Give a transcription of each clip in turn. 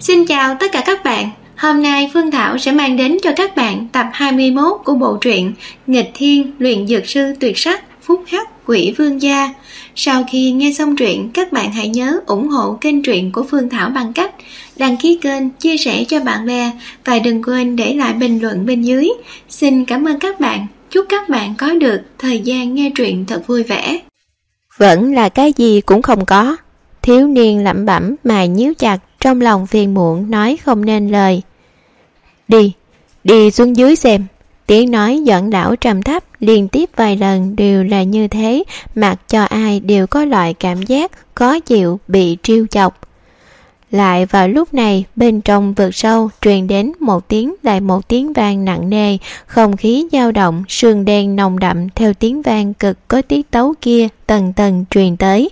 Xin chào tất cả các bạn. Hôm nay Phương Thảo sẽ mang đến cho các bạn tập 21 của bộ truyện Nghịch Thiên Luyện Dược Sư Tuyệt Sắc Phúc Hắc Quỷ Vương Gia. Sau khi nghe xong truyện, các bạn hãy nhớ ủng hộ kênh truyện của Phương Thảo bằng cách đăng ký kênh, chia sẻ cho bạn bè và đừng quên để lại bình luận bên dưới. Xin cảm ơn các bạn. Chúc các bạn có được thời gian nghe truyện thật vui vẻ. Vẫn là cái gì cũng không có. Thiếu niên lẩm bẩm mà nhíu chặt, trong lòng phiền muộn nói không nên lời. Đi xuống dưới xem. Tiếng nói giận lão trầm thấp liên tiếp vài lần đều là như thế, mặc cho ai đều có loại cảm giác khó chịu bị trêu chọc. Lại vào lúc này, bên trong vực sâu truyền đến một tiếng lại một tiếng vang nặng nề, không khí dao động, sương đen nồng đậm theo tiếng vang cực có tiết tấu kia tầng tầng truyền tới.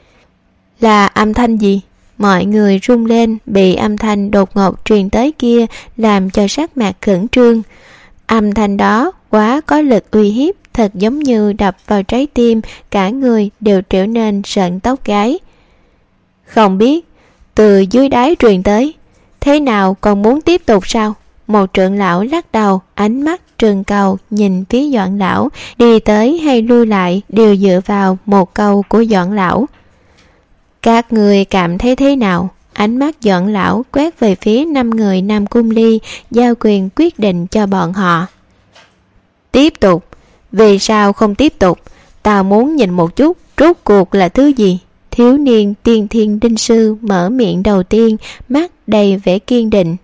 Là âm thanh gì? Mọi người rung lên, bị âm thanh đột ngột truyền tới kia làm cho sắc mặt khẩn trương. Âm thanh đó quá có lực uy hiếp, thật giống như đập vào trái tim, cả người đều trở nên sợn tóc gáy. Không biết, từ dưới đáy truyền tới, thế nào còn muốn tiếp tục sao? Một trưởng lão lắc đầu, ánh mắt trừng cầu nhìn phía Doãn lão, đi tới hay lui lại đều dựa vào một câu của Doãn lão. Các người cảm thấy thế nào? Ánh mắt Doãn lão quét về phía 5 người Nam Cung Ly, giao quyền quyết định cho bọn họ. Tiếp tục. Vì sao không tiếp tục? Tao muốn nhìn một chút rốt cuộc là thứ gì. Thiếu niên Tiên Thiên Đinh Sư mở miệng đầu tiên, mắt đầy vẻ kiên định.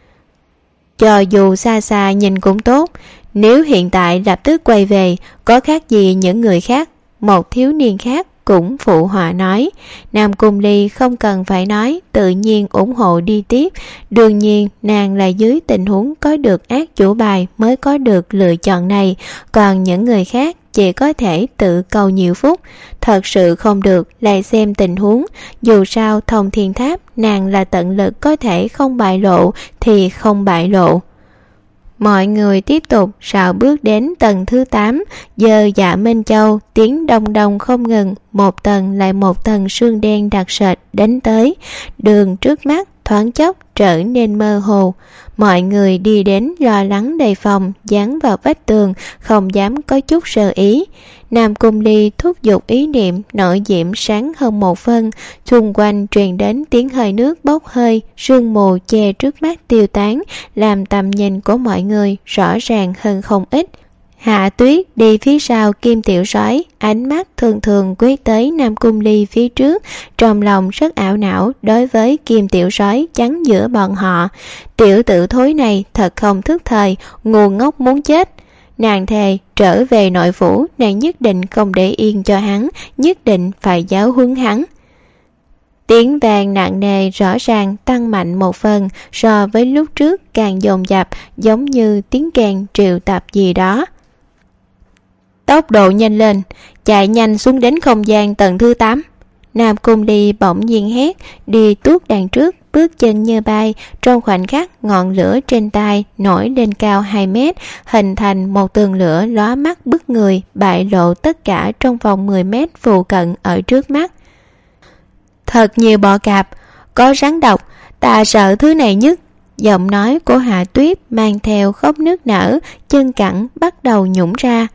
Cho dù xa xa nhìn cũng tốt, nếu hiện tại lập tức quay về, có khác gì những người khác? Một thiếu niên khác cũng phụ họa nói. Nam Cung Ly không cần phải nói, tự nhiên ủng hộ đi tiếp. Đương nhiên nàng là dưới tình huống có được ác chủ bài mới có được lựa chọn này, còn những người khác chỉ có thể tự cầu nhiều phúc. Thật sự không được lại xem tình huống. Dù sao Thông Thiên Tháp nàng là tận lực có thể không bại lộ thì không bại lộ. Mọi người tiếp tục rào bước đến tầng thứ 8, giờ Dạ Minh Châu tiếng đông đông không ngừng, một tầng lại một tầng sương đen đặc sệt đánh tới, đường trước mắt thoáng chốc trở nên mơ hồ. Mọi người đi đến lo lắng đề phòng, dán vào vách tường, không dám có chút sơ ý. Nam Cung Ly thúc giục ý niệm, nội diễm sáng hơn một phân, xung quanh truyền đến tiếng hơi nước bốc hơi, sương mù che trước mắt tiêu tán, làm tầm nhìn của mọi người rõ ràng hơn không ít. Hạ Tuyết đi phía sau Kim Tiểu Soái, ánh mắt thường thường quét tới Nam Cung Ly phía trước, trong lòng rất ảo não đối với Kim Tiểu Soái chắn giữa bọn họ. Tiểu tử thối này thật không thức thời, ngu ngốc muốn chết. Nàng thề trở về nội phủ, nàng nhất định không để yên cho hắn, nhất định phải giáo huấn hắn. Tiếng vang nặng nề rõ ràng tăng mạnh một phần, so với lúc trước càng dồn dập, giống như tiếng kèn triệu tập gì đó. Tốc độ nhanh lên, chạy nhanh xuống đến không gian tầng thứ 8. Nam Cung Ly bỗng nhiên hét, đi tuốt đằng trước, bước chân như bay, trong khoảnh khắc ngọn lửa trên tay nổi lên cao 2 mét, hình thành một tường lửa lóa mắt bức người, bại lộ tất cả trong vòng 10 mét phụ cận ở trước mắt. Thật nhiều bọ cạp, có rắn độc, ta sợ thứ này nhất. Giọng nói của Hạ Tuyết mang theo khóc nức nở, chân cẳng bắt đầu nhũng ra.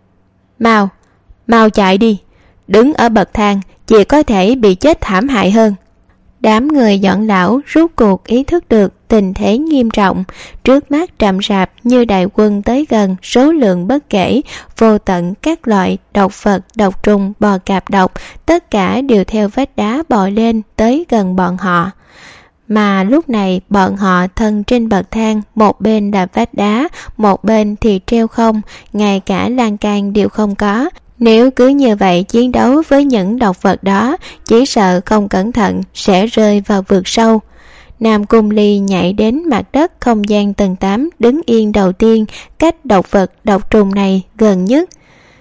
Mau chạy đi, đứng ở bậc thang chỉ có thể bị chết thảm hại hơn. Đám người Doãn lão rốt cuộc ý thức được tình thế nghiêm trọng, trước mắt rậm rạp như đại quân tới gần, số lượng bất kể, vô tận các loại độc vật, độc trùng, bò cạp độc, tất cả đều theo vách đá bò lên tới gần bọn họ. Mà lúc này bọn họ thân trên bậc thang, một bên là vách đá, một bên thì treo không, ngay cả lan can đều không có. Nếu cứ như vậy chiến đấu với những độc vật đó, chỉ sợ không cẩn thận sẽ rơi vào vực sâu. Nam Cung Ly nhảy đến mặt đất không gian tầng 8, đứng yên đầu tiên, cách độc vật độc trùng này gần nhất.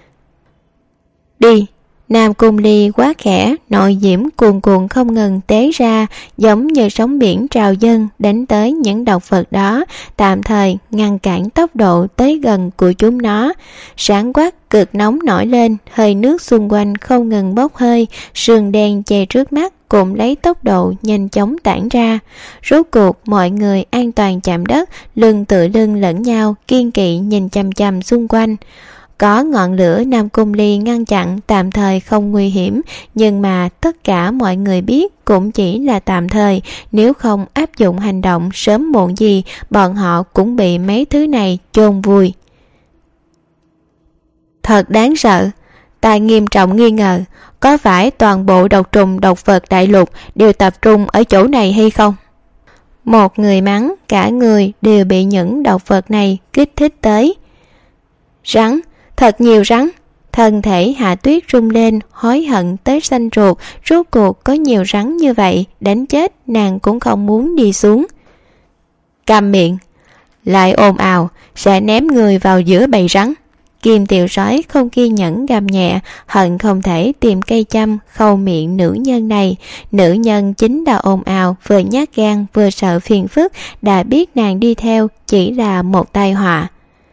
Đi! Nam Cung Ly quá khẽ, nội diễm cuồn cuộn không ngừng tế ra, giống như sóng biển trào dâng đánh tới những độc vật đó, tạm thời ngăn cản tốc độ tới gần của chúng nó. Sáng quắc cực nóng nổi lên, hơi nước xung quanh không ngừng bốc hơi, sương đen che trước mắt cũng lấy tốc độ nhanh chóng tản ra. Rốt cuộc mọi người an toàn chạm đất, lưng tựa lưng lẫn nhau, kiên kỵ nhìn chằm chằm xung quanh. Có ngọn lửa Nam Cung Ly ngăn chặn tạm thời không nguy hiểm, nhưng mà tất cả mọi người biết cũng chỉ là tạm thời, nếu không áp dụng hành động sớm muộn gì bọn họ cũng bị mấy thứ này chôn vùi. Thật đáng sợ, ta nghiêm trọng nghi ngờ, có phải toàn bộ độc trùng độc vật đại lục đều tập trung ở chỗ này hay không? Một người mắng, cả người đều bị những độc vật này kích thích tới. Rắn, thật nhiều rắn. Thân thể Hạ Tuyết rung lên, hối hận tới xanh ruột, rốt cuộc có nhiều rắn như vậy, đánh chết nàng cũng không muốn đi xuống. Câm miệng, lại ồn ào, sẽ ném người vào giữa bầy rắn. Kim Tiểu Sói không kiên nhẫn gầm nhẹ, hận không thể tìm cây châm khâu miệng nữ nhân này. Nữ nhân chính là ồn ào, vừa nhát gan vừa sợ phiền phức, đã biết nàng đi theo chỉ là một tai họa.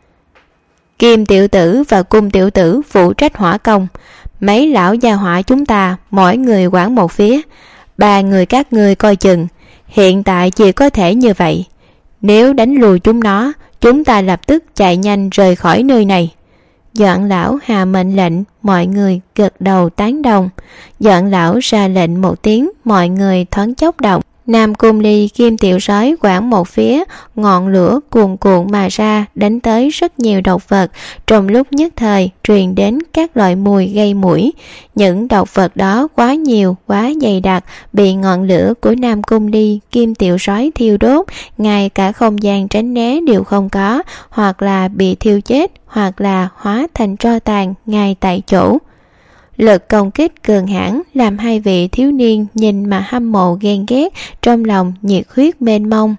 Kim tiểu tử và Cung tiểu tử phụ trách hỏa công, mấy lão gia hỏa chúng ta mỗi người quản một phía, 3 người các ngươi coi chừng. Hiện tại chỉ có thể như vậy, nếu đánh lùi chúng nó, chúng ta lập tức chạy nhanh rời khỏi nơi này. Doãn lão hạ mệnh lệnh, mọi người gật đầu tán đồng. Doãn lão ra lệnh một tiếng, mọi người thoáng chốc động. Nam Cung Ly Kim Tiểu Sói quản một phía, ngọn lửa cuồn cuộn mà ra, đánh tới rất nhiều độc vật. Trong lúc nhất thời truyền đến các loại mùi gây mũi. Những độc vật đó quá nhiều, quá dày đặc, bị ngọn lửa của Nam Cung Ly Kim Tiểu Sói thiêu đốt, ngay cả không gian tránh né đều không có, hoặc là bị thiêu chết, hoặc là hóa thành tro tàn ngay tại chỗ. Lực công kích cường hãn làm hai vị thiếu niên nhìn mà hâm mộ ghen ghét, trong lòng nhiệt huyết mênh mông.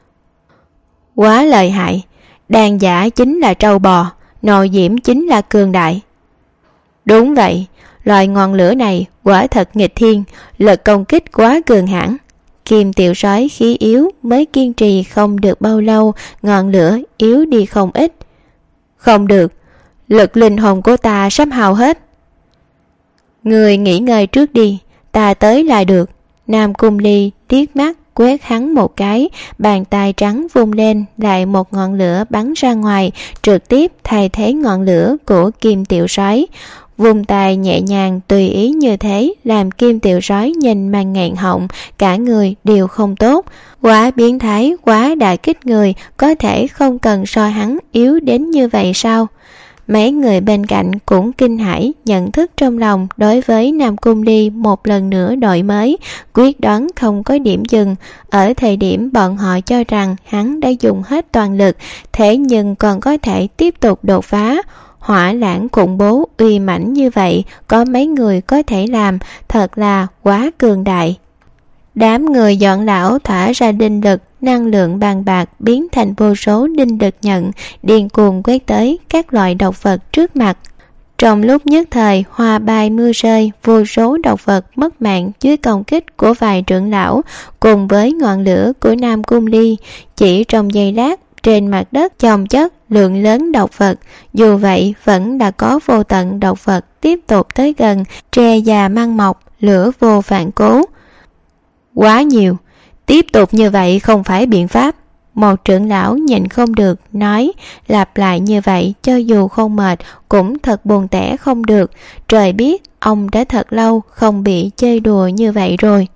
Quá lợi hại, đàn giả chính là trâu bò, nội diễm chính là cường đại. Đúng vậy, loại ngọn lửa này quả thật nghịch thiên, lực công kích quá cường hãn. Kim Tiểu Sói khí yếu mới kiên trì không được bao lâu, ngọn lửa yếu đi không ít. Không được, lực linh hồn của ta sắp hao hết. Người nghỉ ngơi trước đi, ta tới là được. Nam Cung Ly liếc mắt quét hắn một cái, bàn tay trắng vung lên, lại một ngọn lửa bắn ra ngoài, trực tiếp thay thế ngọn lửa của Kim Tiểu Sói. Vung tay nhẹ nhàng tùy ý như thế, làm Kim Tiểu Sói nhìn mà nghẹn họng, cả người đều không tốt. Quá biến thái, quá đả kích người, có thể không cần soi hắn yếu đến như vậy sao? Mấy người bên cạnh cũng kinh hãi, nhận thức trong lòng đối với Nam Cung Ly một lần nữa đổi mới, quyết đoán không có điểm dừng. Ở thời điểm bọn họ cho rằng hắn đã dùng hết toàn lực, thế nhưng còn có thể tiếp tục đột phá. Hỏa lãng khủng bố uy mãnh như vậy, có mấy người có thể làm, thật là quá cường đại. Đám người Doãn lão thả ra đinh lực, năng lượng bàn bạc biến thành vô số đinh lực nhận, điên cuồng quét tới các loại độc vật trước mặt. Trong lúc nhất thời hoa bay mưa rơi, vô số độc vật mất mạng dưới công kích của vài trưởng lão cùng với ngọn lửa của Nam Cung Ly. Chỉ trong giây lát, trên mặt đất chồng chất lượng lớn độc vật, dù vậy vẫn đã có vô tận độc vật tiếp tục tới gần, tre già mang mọc, lửa vô phản cố. Quá nhiều, tiếp tục như vậy không phải biện pháp. Một trưởng lão nhìn không được, nói, lặp lại như vậy cho dù không mệt cũng thật buồn tẻ không được. Trời biết ông đã thật lâu không bị chơi đùa như vậy rồi.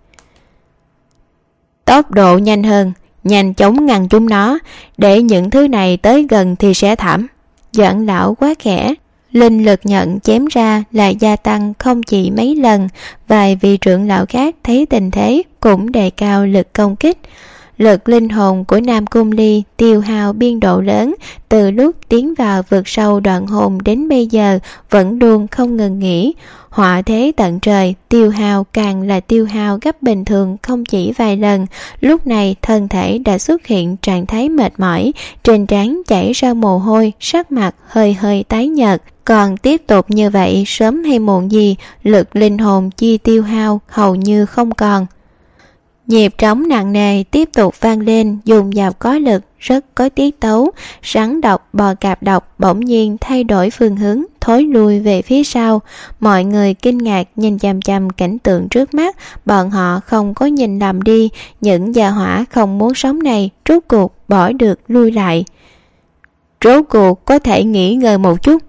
Tốc độ nhanh hơn, nhanh chóng ngăn chúng nó, để những thứ này tới gần thì sẽ thảm. Doãn lão quá khẽ, linh lực nhận chém ra lại gia tăng không chỉ mấy lần. Vài vị trưởng lão khác thấy tình thế cũng đề cao lực công kích. Lực linh hồn của Nam Cung Ly tiêu hao biên độ lớn, từ lúc tiến vào vực sâu đoạn hồn đến bây giờ vẫn luôn không ngừng nghỉ. Họa thế tận trời, tiêu hao càng là tiêu hao gấp bình thường không chỉ vài lần. Lúc này thân thể đã xuất hiện trạng thái mệt mỏi, trên trán chảy ra mồ hôi, sắc mặt hơi hơi tái nhợt. Còn tiếp tục như vậy sớm hay muộn gì, lực linh hồn chi tiêu hao hầu như không còn. Nhịp trống nặng nề tiếp tục vang lên, dùng dập có lực, rất có tiết tấu. Rắn độc, bò cạp độc bỗng nhiên thay đổi phương hướng, thối lui về phía sau. Mọi người kinh ngạc nhìn chằm chằm cảnh tượng trước mắt. Bọn họ không có nhìn lầm đi, những gia hỏa không muốn sống này rốt cuộc bỏ được lui lại. Rốt cuộc có thể nghỉ ngơi một chút.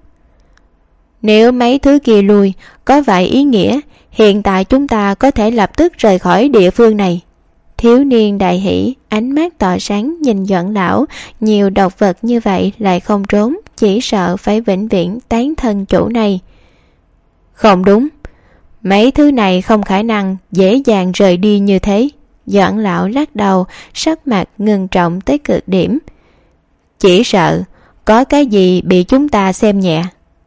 Nếu mấy thứ kia lui, có vậy ý nghĩa hiện tại chúng ta có thể lập tức rời khỏi địa phương này. Thiếu niên đại hỷ, ánh mắt tỏ sáng nhìn Doãn lão. Nhiều độc vật như vậy lại không trốn, chỉ sợ phải vĩnh viễn tán thân chỗ này. Không đúng, mấy thứ này không khả năng dễ dàng rời đi như thế. Doãn lão lắc đầu, sắc mặt ngưng trọng tới cực điểm. Chỉ sợ có cái gì bị chúng ta xem nhẹ.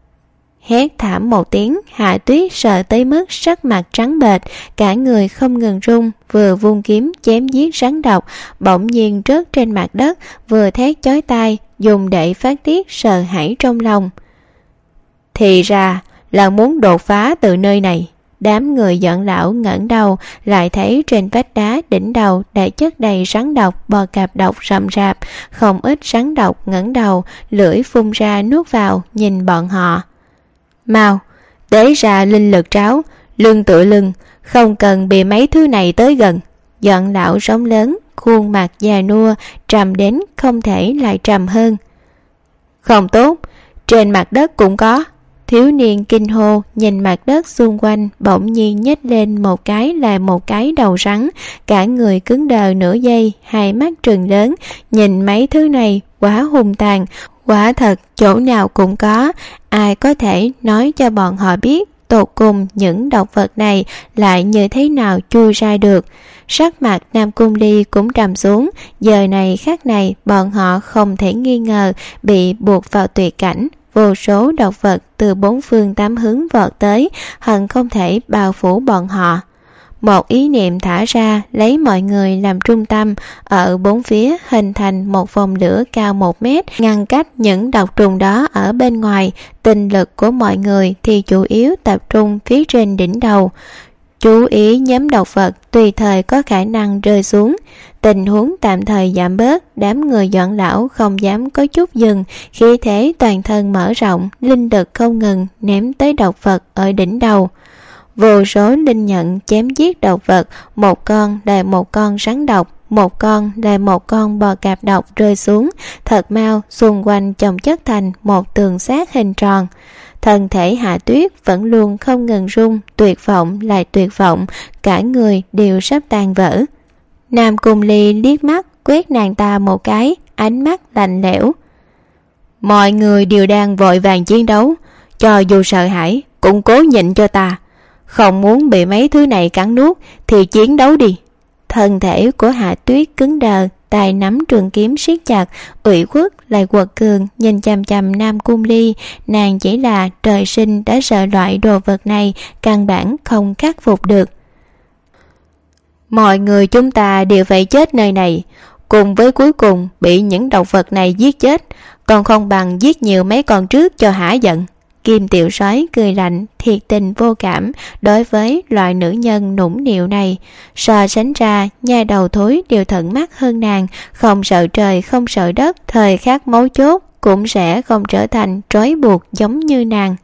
Hét thảm một tiếng, Hạ Tuyết sợ tới mức sắc mặt trắng bệch, cả người không ngừng run, vừa vung kiếm chém giết rắn độc, bỗng nhiên rớt trên mặt đất, vừa thét chói tai, dùng để phát tiết sợ hãi trong lòng. Thì ra là muốn đột phá từ nơi này. Đám người Doãn lão ngẩng đầu, lại thấy trên vách đá đỉnh đầu đã chất đầy rắn độc, bò cạp độc rậm rạp. Không ít rắn độc ngẩng đầu, lưỡi phun ra nuốt vào, nhìn bọn họ. Mau, tế ra linh lực tráo, lưng tựa lưng, không cần bị mấy thứ này tới gần. Doãn lão rống lớn, khuôn mặt già nua, trầm đến không thể lại trầm hơn. Không tốt, trên mặt đất cũng có. Thiếu niên kinh hô, nhìn mặt đất xung quanh, bỗng nhiên nhếch lên một cái là một cái đầu rắn, cả người cứng đờ nửa giây, hai mắt trừng lớn, nhìn mấy thứ này quá hung tàn. Quả thật chỗ nào cũng có, ai có thể nói cho bọn họ biết tột cùng những độc vật này lại như thế nào chui ra được. Sắc mặt Nam Cung Ly cũng trầm xuống, giờ này khắc này bọn họ không thể nghi ngờ bị buộc vào tuyệt cảnh. Vô số độc vật từ bốn phương tám hướng vọt tới, hận không thể bao phủ bọn họ. Một ý niệm thả ra, lấy mọi người làm trung tâm, ở bốn phía hình thành một vòng lửa cao 1 mét, ngăn cách những độc trùng đó ở bên ngoài. Tinh lực của mọi người thì chủ yếu tập trung phía trên đỉnh đầu, chú ý nhóm độc vật tùy thời có khả năng rơi xuống. Tình huống tạm thời giảm bớt, đám người Doãn lão không dám có chút dừng, khí thế toàn thân mở rộng, linh lực không ngừng ném tới độc vật ở đỉnh đầu. Vô số linh nhận chém giết độc vật, một con là một con rắn độc, một con là một con bò cạp độc rơi xuống, thật mau xung quanh chồng chất thành một tường xác hình tròn. Thân thể Hạ Tuyết vẫn luôn không ngừng run, tuyệt vọng lại tuyệt vọng, cả người đều sắp tan vỡ. Nam Cung Ly liếc mắt quét nàng ta một cái, ánh mắt lạnh lẽo. Mọi người đều đang vội vàng chiến đấu, cho dù sợ hãi cũng cố nhịn cho ta. Không muốn bị mấy thứ này cắn nuốt thì chiến đấu đi. Thân thể của Hạ Tuyết cứng đờ, tay nắm trường kiếm siết chặt, ủy khuất lại quật cường nhìn chằm chằm Nam Cung Ly. Nàng chỉ là trời sinh đã sợ loại đồ vật này, căn bản không khắc phục được. Mọi người chúng ta đều phải chết nơi này, cùng với cuối cùng bị những độc vật này giết chết, còn không bằng giết nhiều mấy con trước cho hả giận. Kim tiểu soái cười lạnh, thiệt tình vô cảm đối với loại nữ nhân nũng nịu này. So sánh ra, nha đầu thối đều thận mắt hơn nàng, không sợ trời không sợ đất, thời khắc mấu chốt cũng sẽ không trở thành trói buộc giống như nàng.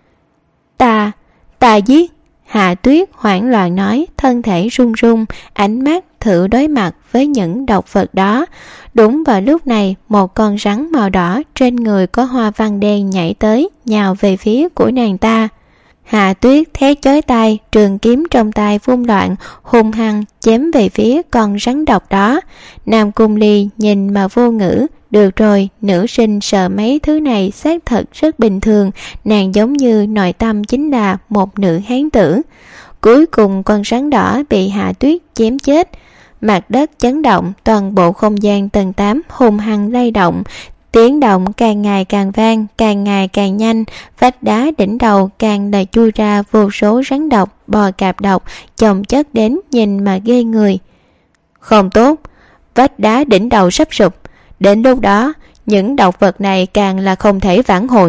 Ta giết. Hạ Tuyết hoảng loạn nói, thân thể run run, ánh mắt thử đối mặt với những độc vật đó. Đúng vào lúc này, một con rắn màu đỏ trên người có hoa văn đen nhảy tới, nhào về phía của nàng ta. Hạ Tuyết thét chói tai, trường kiếm trong tay vung loạn, hung hăng chém về phía con rắn độc đó. Nam Cung Ly nhìn mà vô ngữ. Được rồi, nữ sinh sợ mấy thứ này xác thật rất bình thường, nàng giống như nội tâm chính là một nữ hán tử. Cuối cùng con rắn đỏ bị Hạ Tuyết chém chết. Mặt đất chấn động, toàn bộ không gian tầng 8 hùng hăng lay động. Tiếng động càng ngày càng vang, càng ngày càng nhanh, vách đá đỉnh đầu càng là chui ra vô số rắn độc, bò cạp độc, chồng chất đến nhìn mà ghê người. Không tốt, vách đá đỉnh đầu sắp sụp. Đến lúc đó, những độc vật này càng là không thể vãn hồi.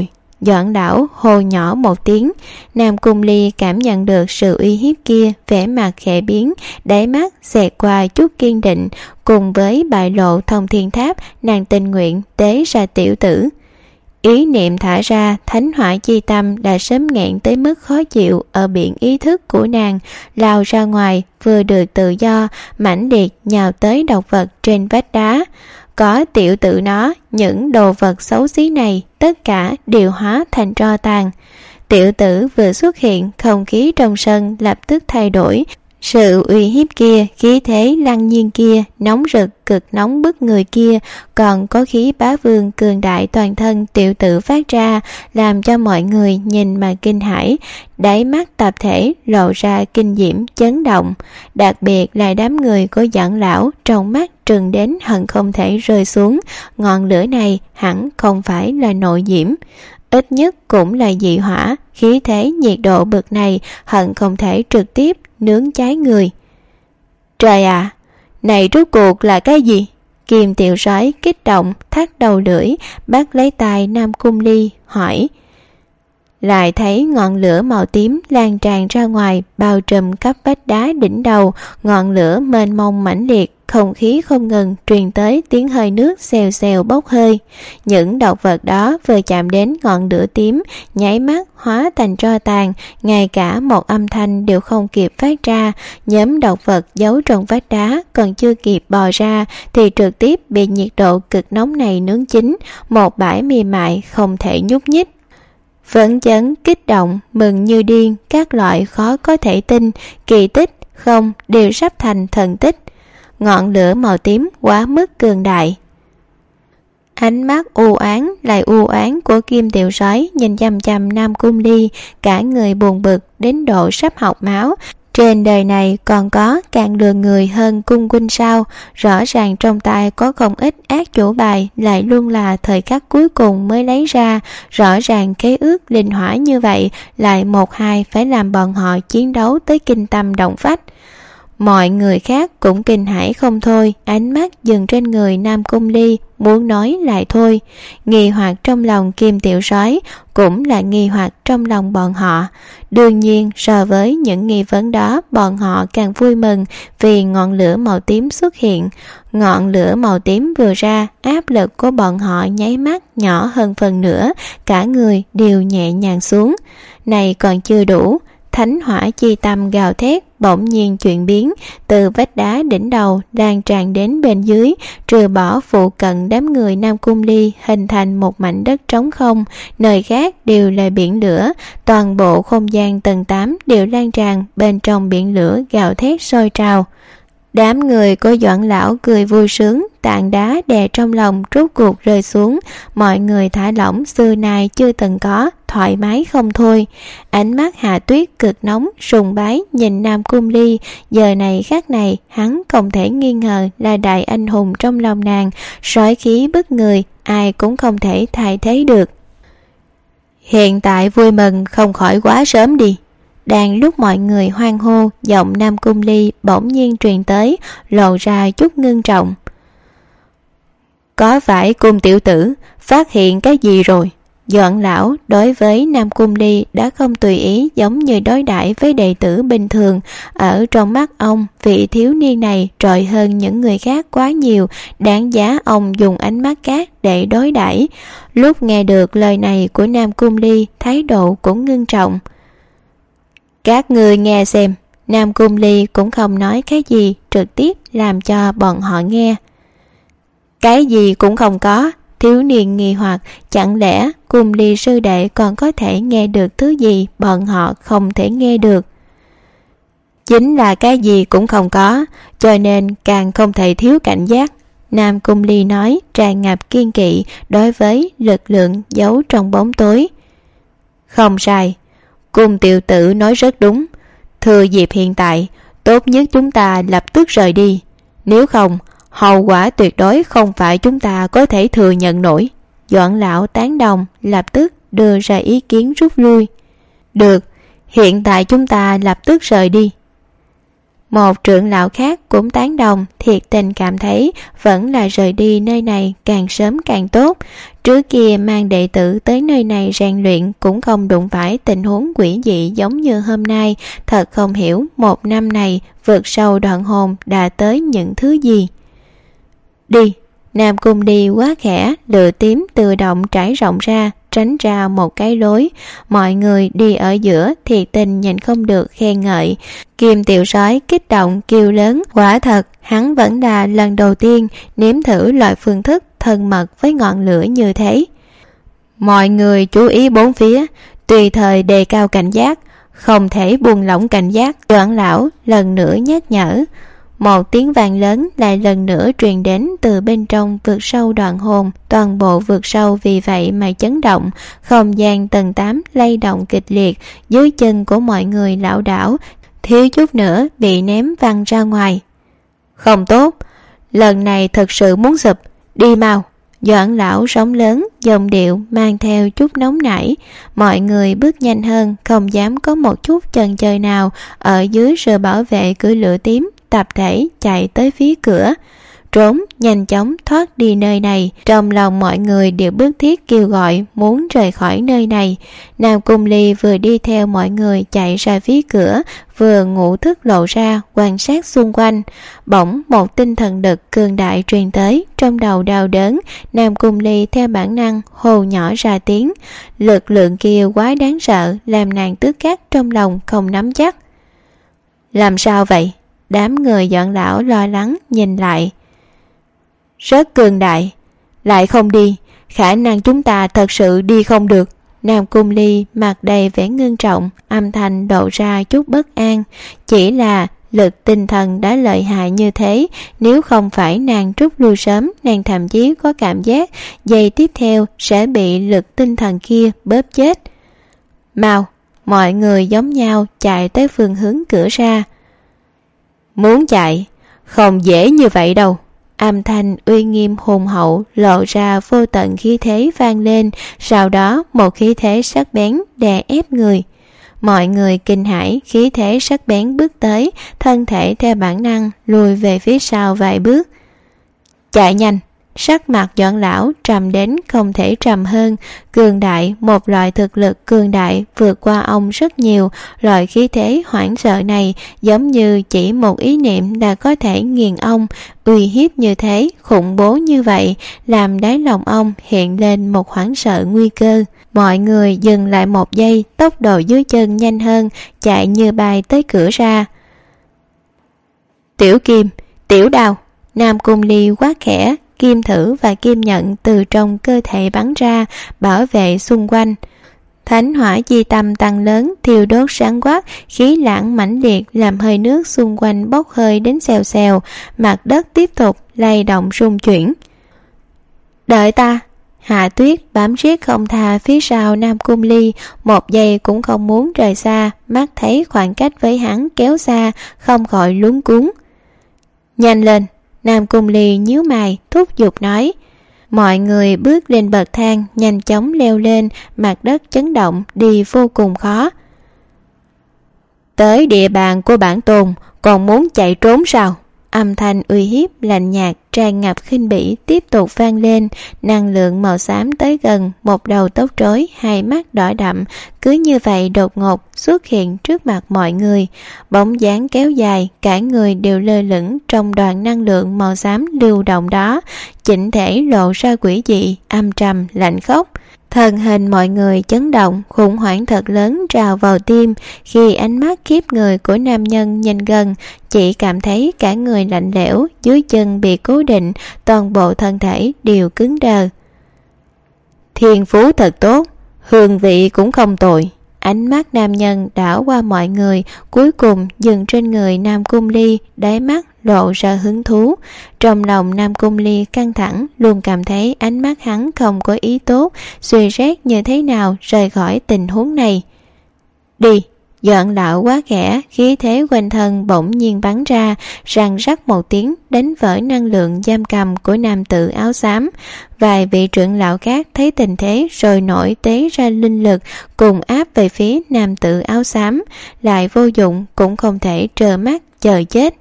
Doãn lão hô nhỏ một tiếng. Nam Cung Ly cảm nhận được sự uy hiếp kia, vẻ mặt khẽ biến, đáy mắt xẹt qua chút kiên định. Cùng với bại lộ Thông Thiên Tháp, nàng tình nguyện tế ra tiểu tử. Ý niệm thả ra thánh hỏa chi tâm đã sớm nghẹn tới mức khó chịu ở biển ý thức của nàng, lao ra ngoài, vừa được tự do, mãnh liệt nhào tới độc vật trên vách đá. Có tiểu tử nó, những đồ vật xấu xí này tất cả đều hóa thành tro tàn. Tiểu tử vừa xuất hiện, không khí trong sân lập tức thay đổi. Sự uy hiếp kia, khí thế lăng nhiên kia, nóng rực cực nóng bức người kia, còn có khí bá vương cường đại toàn thân tiểu tử phát ra, làm cho mọi người nhìn mà kinh hãi. Đáy mắt tập thể lộ ra kinh diễm chấn động, đặc biệt là đám người của Doãn lão, trong mắt trừng đến hận không thể rơi xuống. Ngọn lửa này hẳn không phải là nội diễm, ít nhất cũng là dị hỏa, khí thế nhiệt độ bực này hận không thể trực tiếp nướng cháy người. Trời ạ, này rốt cuộc là cái gì? Kim tiểu sói kích động thắt đầu lưỡi, bắt lấy tay Nam Cung Ly hỏi. Lại thấy ngọn lửa màu tím lan tràn ra ngoài, bao trùm khắp vách đá đỉnh đầu. Ngọn lửa mênh mông mãnh liệt, không khí không ngừng truyền tới tiếng hơi nước xèo xèo bốc hơi. Những động vật đó vừa chạm đến ngọn lửa tím, nháy mắt hóa thành tro tàn, ngay cả một âm thanh đều không kịp phát ra. Nhóm động vật giấu trong vách đá còn chưa kịp bò ra thì trực tiếp bị nhiệt độ cực nóng này nướng chín, một bãi mềm mại không thể nhúc nhích. Phấn chấn, kích động, mừng như điên, các loại khó có thể tin, kỳ tích không đều sắp thành thần tích. Ngọn lửa màu tím quá mức cường đại. Ánh mắt u oán lại u oán của Kim tiểu sói nhìn chằm chằm Nam Cung Ly, cả người buồn bực đến độ sắp học máu. Trên đời này còn có càng lừa người hơn cung huynh sao? Rõ ràng trong tay có không ít ác chủ bài, lại luôn là thời khắc cuối cùng mới lấy ra. Rõ ràng khế ước linh hỏa như vậy, lại một hai phải làm bọn họ chiến đấu tới kinh tâm động phách. Mọi người khác cũng kinh hãi không thôi, ánh mắt dừng trên người Nam Cung Ly, muốn nói lại thôi. Nghi hoặc trong lòng Kim tiểu sói cũng là nghi hoặc trong lòng bọn họ. Đương nhiên so với những nghi vấn đó, bọn họ càng vui mừng vì ngọn lửa màu tím xuất hiện. Ngọn lửa màu tím vừa ra, áp lực của bọn họ nháy mắt nhỏ hơn phần nữa, cả người đều nhẹ nhàng xuống. Này còn chưa đủ, thánh hỏa chi tâm gào thét bỗng nhiên chuyển biến, từ vách đá đỉnh đầu lan tràn đến bên dưới, trừ bỏ phụ cận đám người Nam Cung Ly, hình thành một mảnh đất trống không, nơi khác đều là biển lửa. Toàn bộ không gian tầng 8 đều lan tràn, bên trong biển lửa gào thét sôi trào. Đám người của Doãn lão cười vui sướng, tảng đá đè trong lòng rốt cuộc rơi xuống, mọi người thả lỏng xưa nay chưa từng có, thoải mái không thôi. Ánh mắt Hạ Tuyết cực nóng, sùng bái nhìn Nam Cung Ly, giờ này khắc này hắn không thể nghi ngờ là đại anh hùng trong lòng nàng, sói khí bức người, ai cũng không thể thay thế được. Hiện tại vui mừng không khỏi quá sớm đi. Đang lúc mọi người hoan hô, giọng Nam Cung Ly bỗng nhiên truyền tới, lộ ra chút ngưng trọng. Có phải Cung tiểu tử phát hiện cái gì rồi? Doãn lão đối với Nam Cung Ly đã không tùy ý giống như đối đãi với đệ tử bình thường. Ở trong mắt ông, vị thiếu niên này trội hơn những người khác quá nhiều, đáng giá ông dùng ánh mắt khác để đối đãi. Lúc nghe được lời này của Nam Cung Ly, thái độ cũng ngưng trọng. Các người nghe xem. Nam Cung Ly cũng không nói cái gì, trực tiếp làm cho bọn họ nghe. Cái gì cũng không có. Thiếu niên nghi hoặc, chẳng lẽ Cung Ly sư đệ còn có thể nghe được thứ gì bọn họ không thể nghe được? Chính là cái gì cũng không có, cho nên càng không thể thiếu cảnh giác. Nam Cung Ly nói, tràn ngập kiên kỵ đối với lực lượng giấu trong bóng tối. Không sai, Cung tiểu tử nói rất đúng. Thừa dịp hiện tại, tốt nhất chúng ta lập tức rời đi. Nếu không, hậu quả tuyệt đối không phải chúng ta có thể thừa nhận nổi. Doãn lão tán đồng, lập tức đưa ra ý kiến rút lui. Được, hiện tại chúng ta lập tức rời đi. Một trưởng lão khác cũng tán đồng, thiệt tình cảm thấy vẫn là rời đi nơi này càng sớm càng tốt. Trước kia mang đệ tử tới nơi này rèn luyện cũng không đụng phải tình huống quỷ dị giống như hôm nay. Thật không hiểu một năm này vượt sâu đoạn hồn đã tới những thứ gì. Đi! Nam Cung Ly quá khẽ, lửa tím tự động trải rộng ra, tránh ra một cái lối. Mọi người đi ở giữa thiệt tình nhìn không được khen ngợi. Kim tiểu sói kích động kêu lớn, quả thật hắn vẫn là lần đầu tiên nếm thử loại phương thức thân mật với ngọn lửa như thế. Mọi người chú ý bốn phía, tùy thời đề cao cảnh giác, không thể buông lỏng cảnh giác. Doãn lão lần nữa nhắc nhở. Một tiếng vang lớn lại lần nữa truyền đến từ bên trong vực sâu đoạn hồn. Toàn bộ vực sâu vì vậy mà chấn động, không gian tầng 8 lay động kịch liệt, dưới chân của mọi người lảo đảo, thiếu chút nữa bị ném văng ra ngoài. Không tốt, lần này thật sự muốn sụp, đi mau. Doãn lão sóng lớn, giọng điệu mang theo chút nóng nảy. Mọi người bước nhanh hơn, không dám có một chút chần chờ nào. Ở dưới sự bảo vệ cửa lửa tím, tập thể chạy tới phía cửa, trốn nhanh chóng thoát đi nơi này. Trong lòng mọi người đều bức thiết kêu gọi muốn rời khỏi nơi này. Nam Cung Ly vừa đi theo mọi người chạy ra phía cửa, vừa ngủ thức lộ ra quan sát xung quanh. Bỗng một tinh thần lực cường đại truyền tới, trong đầu đau đớn. Nam Cung Ly theo bản năng hô nhỏ ra tiếng. Lực lượng kia quá đáng sợ, làm nàng tức khắc trong lòng không nắm chắc. Làm sao vậy? Đám người Doãn lão lo lắng nhìn lại. Rất cường đại, lại không đi, khả năng chúng ta thật sự đi không được. Nam Cung Ly mặt đầy vẻ ngưng trọng, âm thanh lộ ra chút bất an. Chỉ là lực tinh thần đã lợi hại như thế, nếu không phải nàng rút lui sớm, nàng thậm chí có cảm giác giây tiếp theo sẽ bị lực tinh thần kia bóp chết. Mau! Mọi người giống nhau chạy tới phương hướng cửa ra. Muốn chạy, không dễ như vậy đâu. Âm thanh uy nghiêm hùng hậu lộ ra vô tận khí thế vang lên, sau đó một khí thế sắc bén đè ép người. Mọi người kinh hãi, khí thế sắc bén bước tới, thân thể theo bản năng lùi về phía sau vài bước. Chạy nhanh! Sắc mặt Doãn lão trầm đến không thể trầm hơn. Cường đại, một loại thực lực cường đại vượt qua ông rất nhiều. Loại khí thế hoảng sợ này giống như chỉ một ý niệm là có thể nghiền ông. Uy hiếp như thế, khủng bố như vậy, làm đáy lòng ông hiện lên một hoảng sợ nguy cơ. Mọi người dừng lại một giây, tốc độ dưới chân nhanh hơn, chạy như bay tới cửa ra. Tiểu Kim, Tiểu Đào! Nam Cung Ly quát khẽ, kim thử và kim nhận từ trong cơ thể bắn ra, bảo vệ xung quanh. Thánh hỏa chi tâm tăng lớn, thiêu đốt sáng quắc, khí lãng mãnh liệt làm hơi nước xung quanh bốc hơi đến xèo xèo, mặt đất tiếp tục lay động rung chuyển. Đợi ta! Hạ Tuyết bám riết không tha phía sau Nam Cung Ly, một giây cũng không muốn rời xa, mắt thấy khoảng cách với hắn kéo xa, không khỏi luống cuống. Nhanh lên! Nam Cung Ly nhíu mày thúc giục nói. Mọi người bước lên bậc thang, nhanh chóng leo lên, mặt đất chấn động, đi vô cùng khó. Tới địa bàn của bản tôn, còn muốn chạy trốn sao? Âm thanh uy hiếp lạnh nhạt tràn ngập khinh bỉ tiếp tục vang lên. Năng lượng màu xám tới gần, một đầu tóc rối, hai mắt đỏ đậm, cứ như vậy đột ngột xuất hiện trước mặt mọi người. Bóng dáng kéo dài, cả người đều lơ lửng trong đoàn năng lượng màu xám lưu động đó, chỉnh thể lộ ra quỷ dị, âm trầm, lạnh khốc. Thân hình mọi người chấn động, khủng hoảng thật lớn trào vào tim. Khi ánh mắt khiếp người của nam nhân nhìn gần, chỉ cảm thấy cả người lạnh lẽo, dưới chân bị cố định, toàn bộ thân thể đều cứng đờ. Thiên phú thật tốt, hương vị cũng không tồi. Ánh mắt nam nhân đảo qua mọi người, cuối cùng dừng trên người Nam Cung Ly, đáy mắt lộ ra hứng thú. Trong lòng Nam Cung Ly căng thẳng, luôn cảm thấy ánh mắt hắn không có ý tốt, suy xét như thế nào rời khỏi tình huống này. Đi! Doãn lão quá khẽ, khí thế quanh thân bỗng nhiên bắn ra, răng rắc một tiếng đánh vỡ năng lượng giam cầm của nam tử áo xám. Vài vị trưởng lão khác thấy tình thế rồi nổi tế ra linh lực cùng áp về phía nam tử áo xám, lại vô dụng, cũng không thể trơ mắt chờ chết.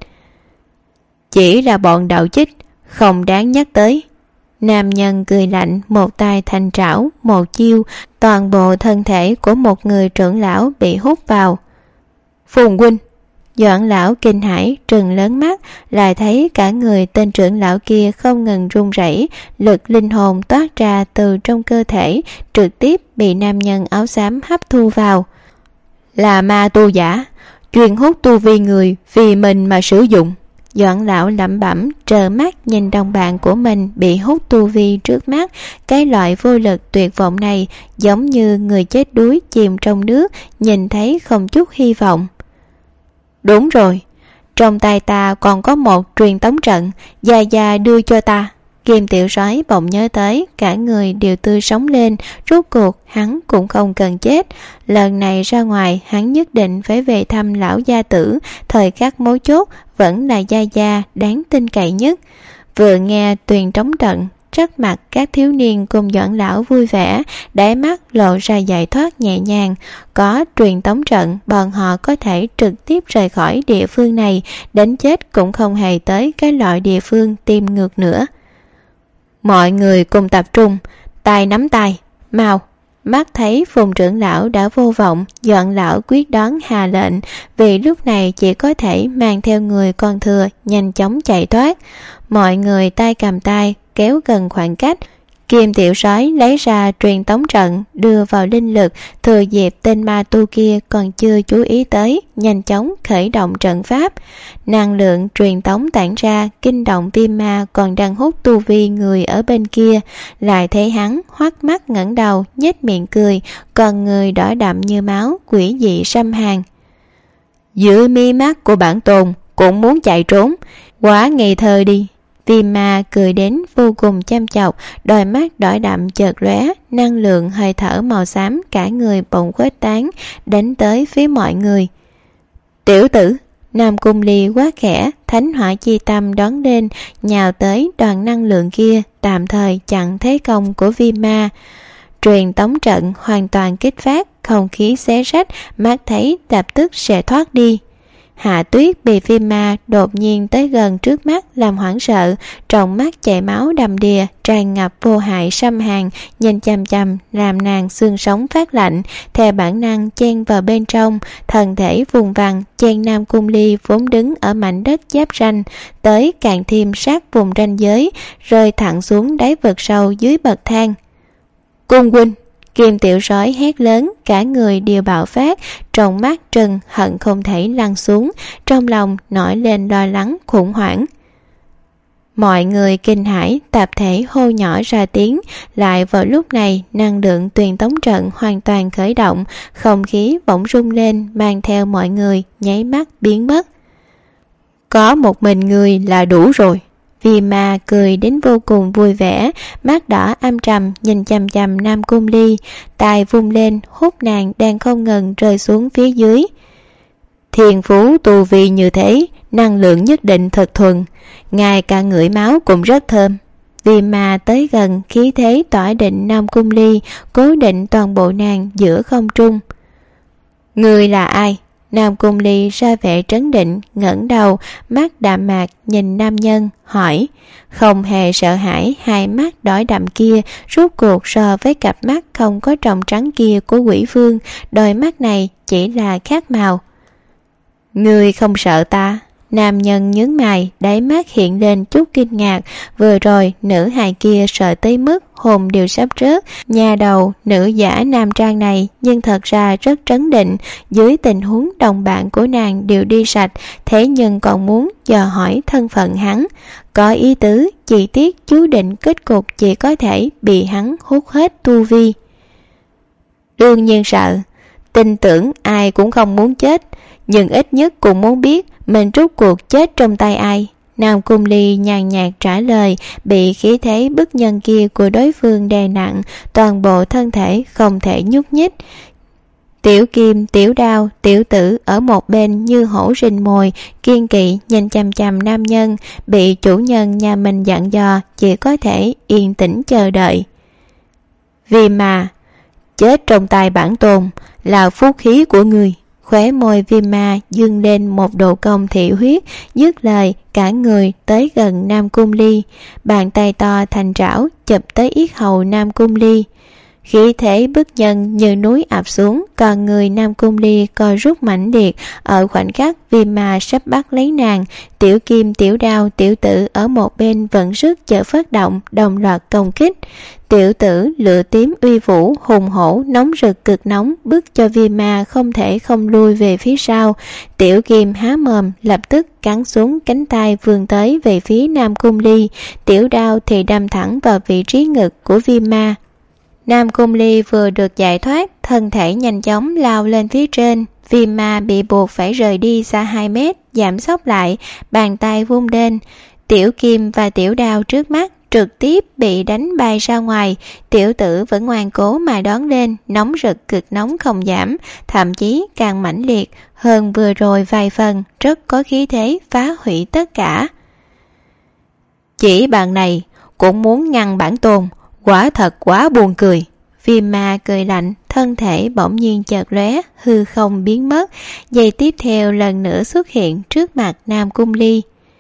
Chỉ là bọn đạo chích, không đáng nhắc tới. Nam nhân cười lạnh, một tay thành trảo, một chiêu, toàn bộ thân thể của một người trưởng lão bị hút vào. Phùng huynh! Doãn lão kinh hãi trừng lớn mắt, lại thấy cả người tên trưởng lão kia không ngừng run rẩy, lực linh hồn toát ra từ trong cơ thể, trực tiếp bị nam nhân áo xám hấp thu vào. Là ma tu giả, chuyên hút tu vi người vì mình mà sử dụng. Doãn lão lẩm bẩm, trơ mắt nhìn đồng bạn của mình bị hút tu vi trước mắt. Cái loại vô lực tuyệt vọng này giống như người chết đuối chìm trong nước, nhìn thấy không chút hy vọng. Đúng rồi, trong tay ta còn có một truyền tống trận, Gia Gia đưa cho ta. Kim tiểu sói bỗng nhớ tới, cả người đều tươi sống lên, rốt cuộc hắn cũng không cần chết. Lần này ra ngoài hắn nhất định phải về thăm lão gia tử, thời khắc mấu chốt vẫn là Gia Gia đáng tin cậy nhất. Vừa nghe truyền tống trận, sắc mặt các thiếu niên cùng Doãn lão vui vẻ, đáy mắt lộ ra giải thoát nhẹ nhàng. Có truyền tống trận, bọn họ có thể trực tiếp rời khỏi địa phương này, đến chết cũng không hề tới cái loại địa phương tìm ngược nữa. Mọi người cùng tập trung, tay nắm tay, mau. Mắt thấy Phùng trưởng lão đã vô vọng, Doãn lão quyết đoán hạ lệnh, vì lúc này chỉ có thể mang theo người còn thừa nhanh chóng chạy thoát. Mọi người tay cầm tay kéo gần khoảng cách. Kim tiểu sói lấy ra truyền tống trận, đưa vào linh lực, thừa dịp tên ma tu kia còn chưa chú ý tới, nhanh chóng khởi động trận pháp. Năng lượng truyền tống tản ra, kinh động Viêm Ma còn đang hút tu vi người ở bên kia. Lại thấy hắn hoắt mắt ngẩng đầu, nhếch miệng cười, còn người đỏ đậm như máu, quỷ dị xâm hàn. Giữa mi mắt của bản tôn cũng muốn chạy trốn, quá ngây thơ đi. Viêm Ma cười đến vô cùng chăm chọc, đôi mắt đỏ đậm chợt lóe, năng lượng hơi thở màu xám cả người bỗng khuếch tán, đánh tới phía mọi người. Tiểu tử! Nam Cung Ly quá khẽ, thánh hỏa chi tâm đón lên, nhào tới đoàn năng lượng kia, tạm thời chặn thế công của Viêm Ma. Truyền tống trận hoàn toàn kích phát, không khí xé rách, mắt thấy lập tức sẽ thoát đi. Hạ Tuyết bị Viêm Ma đột nhiên tới gần trước mắt làm hoảng sợ, trong mắt chảy máu đầm đìa, tràn ngập vô hại xâm hàn, nhìn chằm chằm làm nàng xương sống phát lạnh, theo bản năng chen vào bên trong, thân thể vùng vằng chen Nam Cung Ly vốn đứng ở mảnh đất giáp ranh, tới càng thêm sát vùng ranh giới, rơi thẳng xuống đáy vực sâu dưới bậc thang. Cung huynh! Kim tiểu sói hét lớn, cả người đều bạo phát, trong mắt trừng hận không thể lăn xuống, trong lòng nổi lên lo lắng khủng hoảng. Mọi người kinh hãi, tập thể hô nhỏ ra tiếng. Lại vào lúc này, năng lượng truyền tống trận hoàn toàn khởi động, không khí bỗng rung lên, mang theo mọi người nháy mắt biến mất. Có một mình người là đủ rồi. Viêm Ma cười đến vô cùng vui vẻ, mắt đỏ âm trầm nhìn chằm chằm Nam Cung Ly, tay vung lên hút nàng đang không ngừng rơi xuống phía dưới. Thiên phú tu vi như thế, năng lượng nhất định thật thuần, ngay cả ngửi máu cũng rất thơm. Viêm Ma tới gần, khí thế tỏa định Nam Cung Ly, cố định toàn bộ nàng giữa không trung. Người là ai? Nam Cung Ly ra vẻ trấn định, ngẩng đầu, mắt đạm mạc nhìn nam nhân, hỏi. Không hề sợ hãi, hai mắt đỏ đậm kia rốt cuộc so với cặp mắt không có tròng trắng kia của Quỷ Vương, đôi mắt này chỉ là khác màu. Ngươi không sợ ta? Nam nhân nhướng mày, đáy mắt hiện lên chút kinh ngạc. Vừa rồi nữ hài kia sợ tới mức hồn đều sắp rớt. Nhà đầu nữ giả nam trang này nhưng thật ra rất trấn định. Dưới tình huống đồng bạn của nàng đều đi sạch, thế nhưng còn muốn dò hỏi thân phận hắn. Có ý tứ, chi tiết chú định kết cục chỉ có thể bị hắn hút hết tu vi. Đương nhiên sợ, tin tưởng ai cũng không muốn chết, nhưng ít nhất cũng muốn biết mình rốt cuộc chết trong tay ai. Nam Cung Ly nhàn nhạt trả lời, bị khí thế bức nhân kia của đối phương đè nặng, toàn bộ thân thể không thể nhúc nhích. Tiểu Kim, Tiểu Đao, Tiểu Tử ở một bên như hổ rình mồi, kiên kỵ nhìn chằm chằm nam nhân, bị chủ nhân nhà mình dặn dò, chỉ có thể yên tĩnh chờ đợi. Vì mà chết trong tay bản tôn là phúc khí của người. Khóe môi Viêm Ma dương lên một độ cong thị huyết, dứt lời cả người tới gần Nam Cung Ly, bàn tay to thành trảo chụp tới yết hầu Nam Cung Ly. Khí thế bức nhân như núi ập xuống, còn người Nam Cung Ly co rút mãnh liệt. Ở khoảnh khắc Viêm Ma sắp bắt lấy nàng, Tiểu Kim, Tiểu Đao, Tiểu Tử ở một bên vận sức chợt phát động, đồng loạt công kích. Tiểu Tử lửa tím uy vũ, hùng hổ, nóng rực cực nóng, bức cho Viêm Ma không thể không lui về phía sau. Tiểu Kim há mồm, lập tức cắn xuống cánh tay vươn tới về phía Nam Cung Ly. Tiểu Đao thì đâm thẳng vào vị trí ngực của Viêm Ma. Nam Cung Ly vừa được giải thoát, thân thể nhanh chóng lao lên phía trên. Viêm Ma bị buộc phải rời đi xa 2 mét, giảm sốc lại, bàn tay vung lên. Tiểu Kim và Tiểu Đao trước mắt trực tiếp bị đánh bay ra ngoài. Tiểu Tử vẫn ngoan cố mà đón lên, nóng rực cực nóng không giảm, thậm chí càng mãnh liệt hơn vừa rồi vài phần, rất có khí thế phá hủy tất cả. Chỉ bạn này cũng muốn ngăn bản tôn, quả thật quá buồn cười. Viêm Ma cười lạnh, thân thể bỗng nhiên chợt lóe, hư không biến mất, giây tiếp theo lần nữa xuất hiện trước mặt Nam Cung Ly.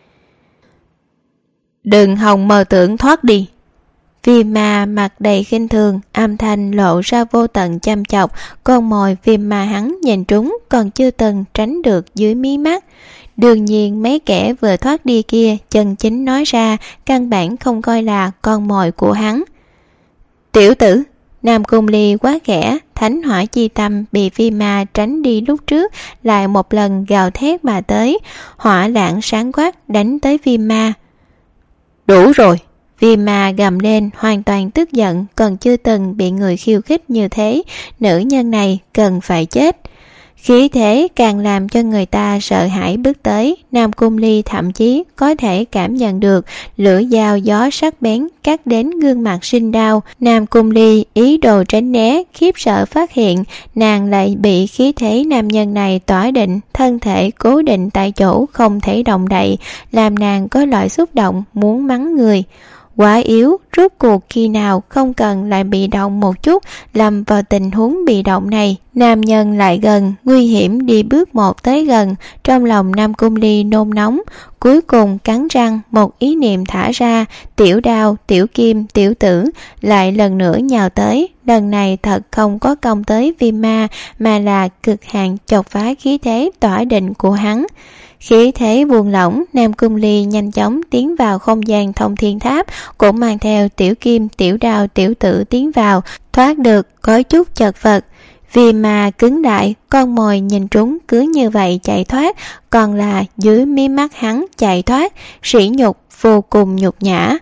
Đừng hòng mơ tưởng thoát đi. Viêm Ma mặt đầy khinh thường, âm thanh lộ ra vô tận chăm chọc, con mồi Viêm Ma hắn nhìn trúng còn chưa từng tránh được dưới mí mắt. Đương nhiên mấy kẻ vừa thoát đi kia chân chính nói ra, căn bản không coi là con mồi của hắn. Tiểu Tử! Nam Cung Ly quá ghẻ, thánh hỏa chi tâm bị Viêm Ma tránh đi lúc trước, lại một lần gào thét mà tới, hỏa lãng sáng quát đánh tới Viêm Ma. Đủ rồi! Viêm Ma gầm lên, hoàn toàn tức giận, còn chưa từng bị người khiêu khích như thế, nữ nhân này cần phải chết. Khí thế càng làm cho người ta sợ hãi bước tới. Nam Cung Ly thậm chí có thể cảm nhận được lưỡi dao gió sắc bén cắt đến gương mặt sinh đau. Nam Cung Ly ý đồ tránh né, khiếp sợ phát hiện nàng lại bị khí thế nam nhân này tỏa định, thân thể cố định tại chỗ không thể động đậy, làm nàng có loại xúc động muốn mắng người. Quá yếu, rốt cuộc khi nào không cần lại bị động một chút, lâm vào tình huống bị động này. Nam nhân lại gần, nguy hiểm đi bước một tới gần, trong lòng Nam Cung Ly nôn nóng, cuối cùng cắn răng một ý niệm thả ra. Tiểu Đao, Tiểu Kim, Tiểu Tử lại lần nữa nhào tới, lần này thật không có công tới Viêm Ma, mà là cực hạn chọc phá khí thế tỏa định của hắn. Khí thế buông lỏng, Nam Cung Ly nhanh chóng tiến vào không gian thông thiên tháp, cũng mang theo Tiểu Kim, Tiểu Đao, Tiểu Tử tiến vào, thoát được có chút chật vật. Viêm Ma cứng đại, con mồi nhìn trúng cứ như vậy chạy thoát, còn là dưới mí mắt hắn chạy thoát, sỉ nhục vô cùng nhục nhã.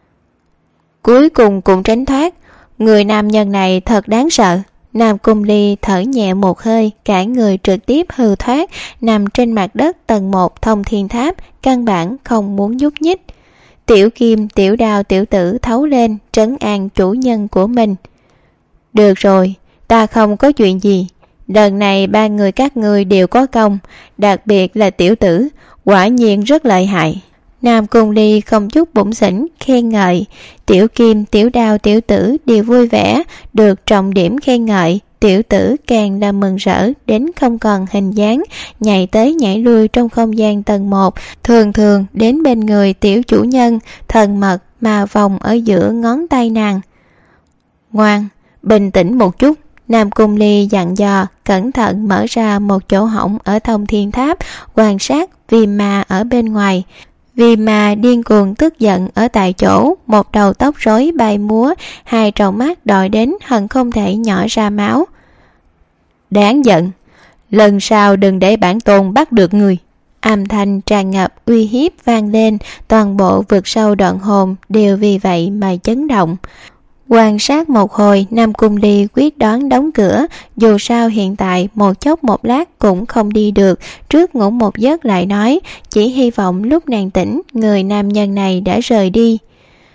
Cuối cùng cũng tránh thoát, người nam nhân này thật đáng sợ. Nam Cung Ly thở nhẹ một hơi, cả người trực tiếp hư thoát, nằm trên mặt đất tầng 1 thông thiên tháp, căn bản không muốn nhúc nhích. Tiểu Kim, Tiểu Đao, Tiểu Tử thấu lên, trấn an chủ nhân của mình. Được rồi, ta không có chuyện gì. Lần này 3 người các ngươi đều có công, đặc biệt là Tiểu Tử, quả nhiên rất lợi hại. Nam Cung Ly không chút bủn xỉn khen ngợi. Tiểu Kim, Tiểu Đao, Tiểu Tử đều vui vẻ, được trọng điểm khen ngợi. Tiểu Tử càng là mừng rỡ đến không còn hình dáng, nhảy tới nhảy lui trong không gian tầng 1, thường thường đến bên người tiểu chủ nhân, thần mật mà vòng ở giữa ngón tay nàng. Ngoan, bình tĩnh một chút. Nam Cung Ly dặn dò, cẩn thận mở ra một chỗ hổng ở thông thiên tháp, quan sát Viêm Ma ở bên ngoài. Viêm Ma điên cuồng tức giận ở tại chỗ, một đầu tóc rối bay múa, 2 tròng mắt đòi đến hận không thể nhỏ ra máu. Đáng giận, lần sau đừng để bản tôn bắt được người. Âm thanh tràn ngập uy hiếp vang lên, toàn bộ vực sâu đoạn hồn đều vì vậy mà chấn động. Quan sát một hồi, Nam Cung Ly quyết đoán đóng cửa, dù sao hiện tại một chốc một lát cũng không đi được, trước ngủ một giấc lại nói, chỉ hy vọng lúc nàng tỉnh, người nam nhân này đã rời đi.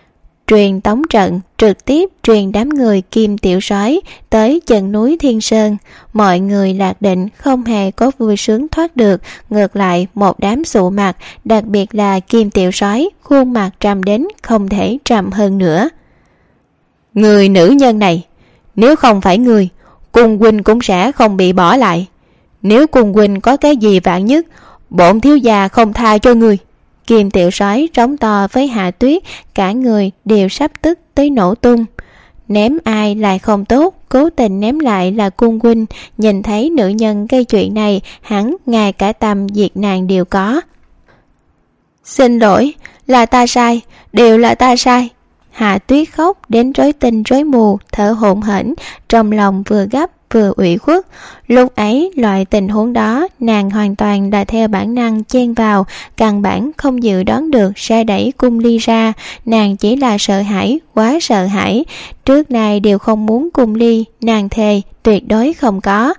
truyền tống trận trực tiếp truyền đám người Kim Tiểu Soái tới chân núi Thiên Sơn. Mọi người lạc định không hề có vui sướng thoát được, ngược lại một đám sụ mặt, đặc biệt là Kim Tiểu Soái, khuôn mặt trầm đến không thể trầm hơn nữa. Người nữ nhân này, nếu không phải người, Cung huynh cũng sẽ không bị bỏ lại. Nếu Cung huynh có cái gì vạn nhất, bổn thiếu gia không tha cho người. Kim Tiểu Soái trống to với Hạ Tuyết, cả người đều sắp tức tới nổ tung. Ném ai lại không tốt, cố tình ném lại là Cung huynh. Nhìn thấy nữ nhân gây chuyện này, hắn ngay cả tâm diệt nàng đều có. Xin lỗi, là ta sai, đều là ta sai. Hạ Tuyết khóc đến rối tinh rối mù, thở hổn hển, trong lòng vừa gấp vừa ủy khuất. Lúc ấy loại tình huống đó nàng hoàn toàn là theo bản năng chen vào, căn bản không dự đoán được sẽ đẩy Cung Ly ra. Nàng chỉ là sợ hãi, quá sợ hãi. Trước nay đều không muốn Cung Ly, nàng thề tuyệt đối không có.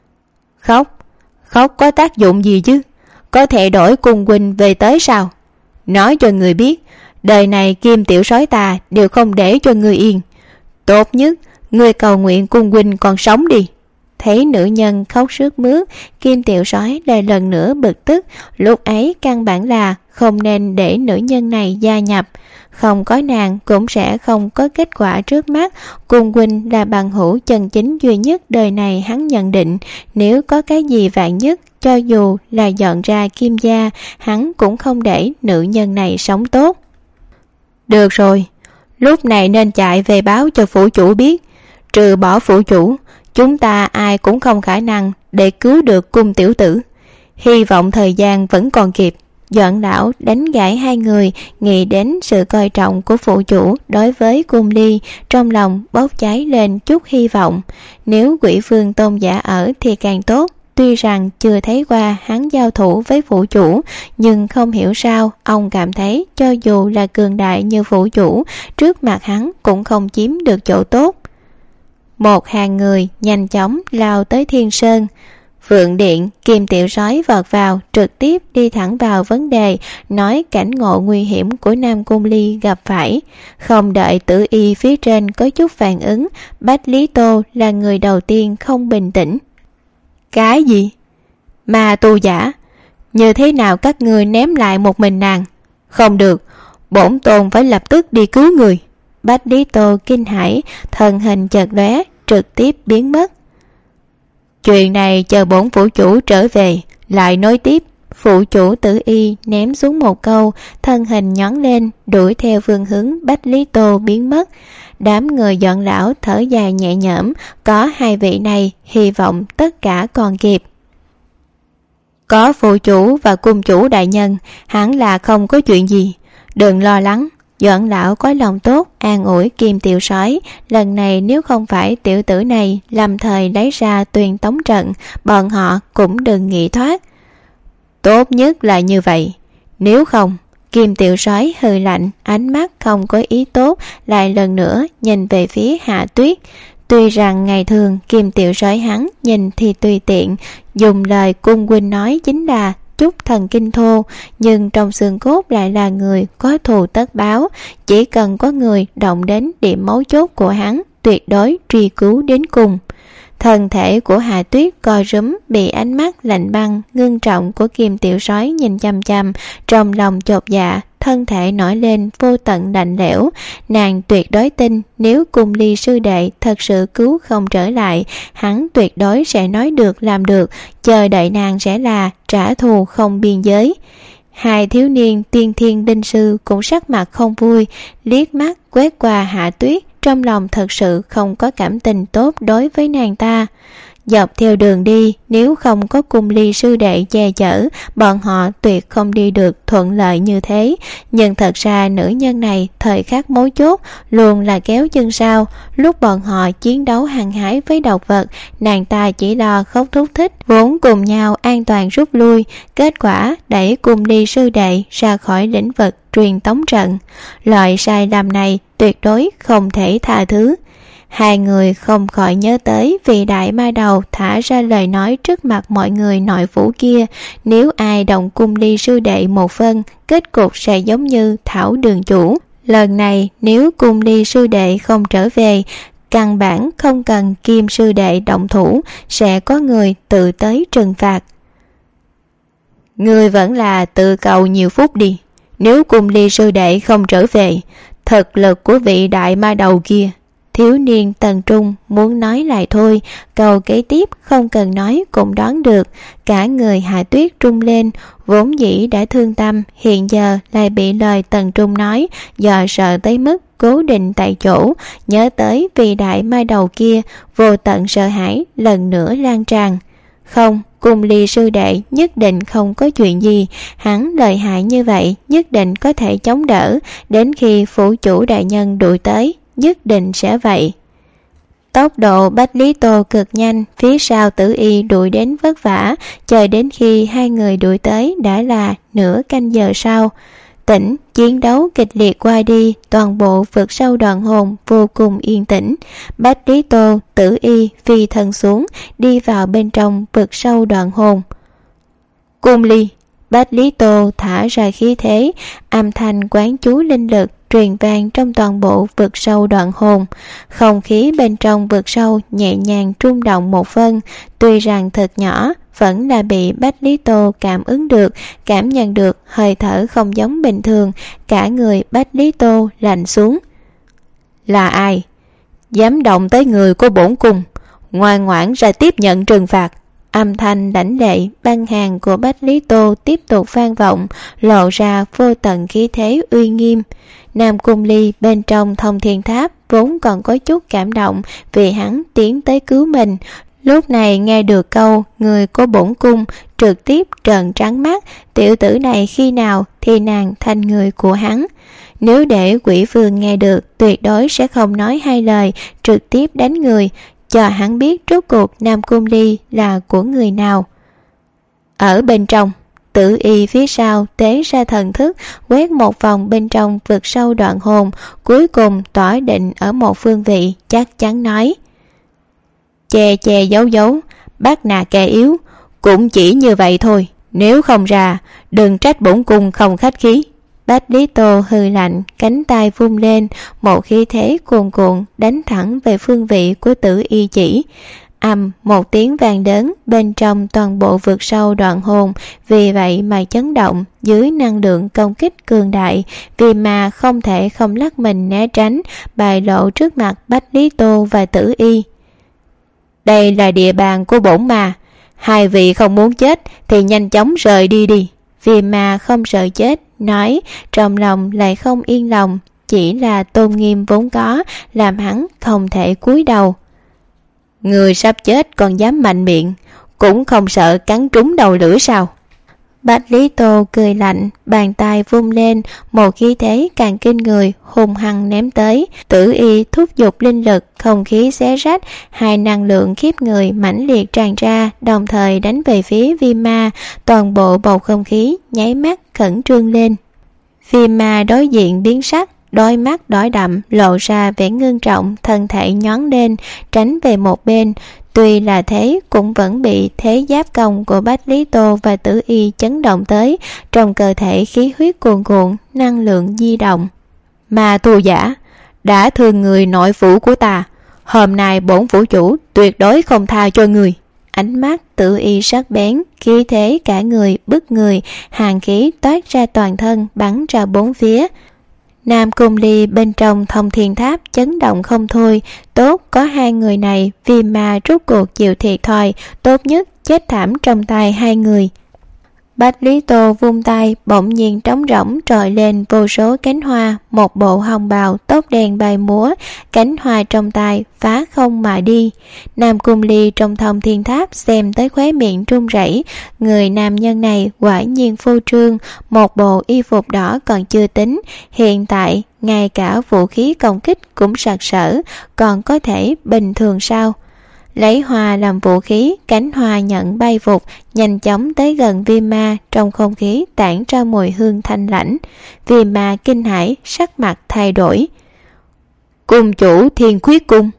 Khóc có tác dụng gì chứ? Có thể đổi Cung huynh về tới sao? Nói cho người biết, đời này Kim Tiểu Soái ta đều không để cho người yên. Tốt nhất người cầu nguyện Cung huynh còn sống đi. Thấy nữ nhân khóc sướt mướt, Kim Tiểu Soái lại lần nữa bực tức. Lúc ấy căn bản là không nên để nữ nhân này gia nhập. Không có nàng cũng sẽ không có kết quả trước mắt. Cung huynh là bằng hữu chân chính duy nhất đời này hắn nhận định. Nếu có cái gì vạn nhất, cho dù là dọn ra Kim gia, hắn cũng không để nữ nhân này sống tốt. Được rồi, lúc này nên chạy về báo cho phủ chủ biết. Trừ bỏ phủ chủ, chúng ta ai cũng không khả năng để cứu được Cung tiểu tử. Hy vọng thời gian vẫn còn kịp. Doãn lão đánh gãy hai người, nghĩ đến sự coi trọng của phụ chủ đối với Cung Ly, trong lòng bốc cháy lên chút hy vọng. Nếu Quỷ Vương tôn giả ở thì càng tốt. Tuy rằng chưa thấy qua hắn giao thủ với phụ chủ, nhưng không hiểu sao ông cảm thấy cho dù là cường đại như phụ chủ, trước mặt hắn cũng không chiếm được chỗ tốt. Một hàng người nhanh chóng lao tới Thiên Sơn. Phượng Điện, Kim Tiểu Soái vọt vào, trực tiếp đi thẳng vào vấn đề, nói cảnh ngộ nguy hiểm của Nam Cung Ly gặp phải. Không đợi Tử Y phía trên có chút phản ứng, Bách Lý Tô là người đầu tiên không bình tĩnh. Cái gì? Ma tu giả? Như thế nào các ngươi ném lại một mình nàng? Không được, bổn tôn phải lập tức đi cứu người. Bách Lý Tô kinh hãi, thân hình chợt lóe, trực tiếp biến mất. Chuyện này chờ bổn phủ chủ trở về lại nói tiếp. Phụ chủ Tử Y ném xuống một câu, thân hình nhón lên đuổi theo phương hướng Bách Lý Tô biến mất. Đám người dọn lão thở dài nhẹ nhõm, có hai vị này hy vọng tất cả còn kịp. Có phụ chủ và cung chủ đại nhân, hẳn là không có chuyện gì, đừng lo lắng. Doãn lão có lòng tốt an ủi Kim Tiểu Soái, lần này nếu không phải tiểu tử này lâm thời lấy ra truyền tống trận, bọn họ cũng đừng nghĩ thoát. Tốt nhất là như vậy, nếu không. Kim Tiểu Soái hừ lạnh, ánh mắt không có ý tốt, lại lần nữa nhìn về phía Hạ Tuyết. Tuy rằng ngày thường Kim Tiểu Soái hắn nhìn thì tùy tiện, dùng lời cung huynh nói chính là chút thần kinh thô, nhưng trong xương cốt lại là người có thù tất báo. Chỉ cần có người động đến điểm mấu chốt của hắn, tuyệt đối truy cứu đến cùng. Thân thể của Hạ Tuyết co rúm, bị ánh mắt lạnh băng ngưng trọng của Kim Tiểu Soái nhìn chăm chăm, trong lòng chột dạ, thân thể nổi lên vô tận lạnh lẽo. Nàng tuyệt đối tin nếu Cung Ly sư đệ thật sự cứu không trở lại, hắn tuyệt đối sẽ nói được làm được, chờ đợi nàng sẽ là trả thù không biên giới. Hai thiếu niên tiên thiên đinh sư cũng sắc mặt không vui, liếc mắt quét qua Hạ Tuyết, trong lòng thật sự không có cảm tình tốt đối với nàng ta. Dọc theo đường đi, nếu không có Cung Ly sư đệ che chở, bọn họ tuyệt không đi được thuận lợi như thế. Nhưng thật ra nữ nhân này thời khắc mấu chốt luôn là kéo chân sau. Lúc bọn họ chiến đấu hăng hái với độc vật, nàng ta chỉ lo khóc thúc thích, vốn cùng nhau an toàn rút lui. Kết quả đẩy Cung Ly sư đệ ra khỏi lĩnh vực truyền tống trận. Loại sai lầm này tuyệt đối không thể tha thứ. Hai người không khỏi nhớ tới vị đại ma đầu thả ra lời nói trước mặt mọi người nội phủ kia, nếu ai động Cung Ly sư đệ một phân, kết cục sẽ giống như Thảo đường chủ. Lần này nếu Cung Ly sư đệ không trở về, căn bản không cần Kim sư đệ động thủ, sẽ có người tự tới trừng phạt. Ngươi vẫn là tự cầu nhiều phút đi. Nếu Cung Ly sư đệ không trở về, thực lực của vị đại ma đầu kia. Thiếu niên Tần Trung muốn nói lại thôi, câu kế tiếp không cần nói cũng đoán được. Cả người Hạ Tuyết trung lên, vốn dĩ đã thương tâm, hiện giờ lại bị lời Tần Trung nói do sợ tới mức cố định tại chỗ. Nhớ tới vị đại ma đầu kia, vô tận sợ hãi lần nữa lan tràn. Không, Cung Ly sư đệ nhất định không có chuyện gì, hắn lợi hại như vậy nhất định có thể chống đỡ, đến khi phủ chủ đại nhân đuổi tới nhất định sẽ vậy. Tốc độ Bách Lý Tô cực nhanh, phía sau Tử Y đuổi đến vất vả, chờ đến khi hai người đuổi tới đã là nửa canh giờ sau. Tỉnh, chiến đấu kịch liệt qua đi, toàn bộ vực sâu Đoạn Hồn vô cùng yên tĩnh. Bách Lý Tô, Tử Y phi thân xuống, đi vào bên trong vực sâu Đoạn Hồn. Cung Ly, Bách Lý Tô thả ra khí thế, âm thanh quán chú linh lực truyền vang trong toàn bộ vực sâu Đoạn Hồn. Không khí bên trong vực sâu nhẹ nhàng rung động một phân, tuy rằng thật nhỏ, vẫn là bị Bách Lý Tô cảm ứng được, cảm nhận được hơi thở không giống bình thường. Cả người Bách Lý Tô lạnh xuống. Là ai dám động tới người của bổn cung? Ngoan ngoãn ra tiếp nhận trừng phạt. Âm thanh lãnh lệ băng hàng của Bách Lý Tô tiếp tục vang vọng, lộ ra vô tận khí thế uy nghiêm. Nam Cung Ly bên trong Thông Thiên Tháp vốn còn có chút cảm động vì hắn tiến tới cứu mình, lúc này nghe được câu người của bổn cung, trực tiếp trợn trắng mắt. Tiểu tử này khi nào thì nàng thành người của hắn? Nếu để Quỷ Vương nghe được, tuyệt đối sẽ không nói hai lời, trực tiếp đánh người, cho hắn biết rốt cuộc Nam Cung Ly là của người nào. Ở bên trong, Tử Y phía sau tế ra thần thức, quét một vòng bên trong vực sâu Đoạn Hồn, cuối cùng tỏa định ở một phương vị, chắc chắn nói: che che giấu giấu, bắt nạt kẻ yếu, cũng chỉ như vậy thôi. Nếu không ra, đừng trách bổn cung không khách khí. Bách Lý Tô hừ lạnh, cánh tay vung lên, một khí thế cuồn cuộn đánh thẳng về phương vị của Tử Y chỉ. Một tiếng vang lớn, bên trong toàn bộ vực sâu Đoạn Hồn vì vậy mà chấn động. Dưới năng lượng công kích cường đại, vì mà không thể không lắc mình né tránh, bại lộ trước mặt Bách Lý Tô và Tử Y. Đây là địa bàn của bổn mà, hai vị không muốn chết thì nhanh chóng rời đi đi. Vì mà không sợ chết, nói trong lòng lại không yên lòng, chỉ là tôn nghiêm vốn có làm hắn không thể cúi đầu. Người sắp chết còn dám mạnh miệng, cũng không sợ cắn trúng đầu lưỡi sao? Bách Lý Tô cười lạnh, bàn tay vung lên, một khí thế càng kinh người hùng hăng ném tới. Tử Y thúc giục linh lực, không khí xé rách, hai năng lượng khiếp người mãnh liệt tràn ra, đồng thời đánh về phía Viêm Ma. Toàn bộ bầu không khí nháy mắt khẩn trương lên. Viêm Ma đối diện biến sắc, đôi mắt đỏ đậm lộ ra vẻ ngưng trọng, thân thể nhón lên tránh về một bên. Tuy là thế cũng vẫn bị thế giáp công của Bách Lý Tô và Tử Y chấn động tới, trong cơ thể khí huyết cuồn cuộn, năng lượng di động. Mà thù giả đã thương người nội phủ của ta, hôm nay bổn phủ chủ tuyệt đối không tha cho người. Ánh mắt Tử Y sắc bén, khí thế cả người bức người, hàn khí toát ra toàn thân, bắn ra bốn phía. Nam Cung Ly bên trong Thông Thiên Tháp chấn động không thôi. Tốt có hai người này, Viêm Ma rút cuộc chịu thiệt thòi, tốt nhất chết thảm trong tay hai người. Bách Lý Tô vung tay, bỗng nhiên trống rỗng trồi lên vô số cánh hoa, một bộ hồng bào tóc đen bay múa, cánh hoa trong tay phá không mà đi. Nam Cung Ly trong Thông Thiên Tháp xem tới khóe miệng run rẩy. Người nam nhân này quả nhiên phô trương, một bộ y phục đỏ còn chưa tính, hiện tại ngay cả vũ khí công kích cũng sặc sỡ, còn có thể bình thường sao? Lấy hoa làm vũ khí, cánh hoa nhận bay vụt, nhanh chóng tới gần Viêm Ma, trong không khí tản ra mùi hương thanh lãnh. Viêm Ma kinh hãi, sắc mặt thay đổi. Cung chủ Thiên Khuyết cung.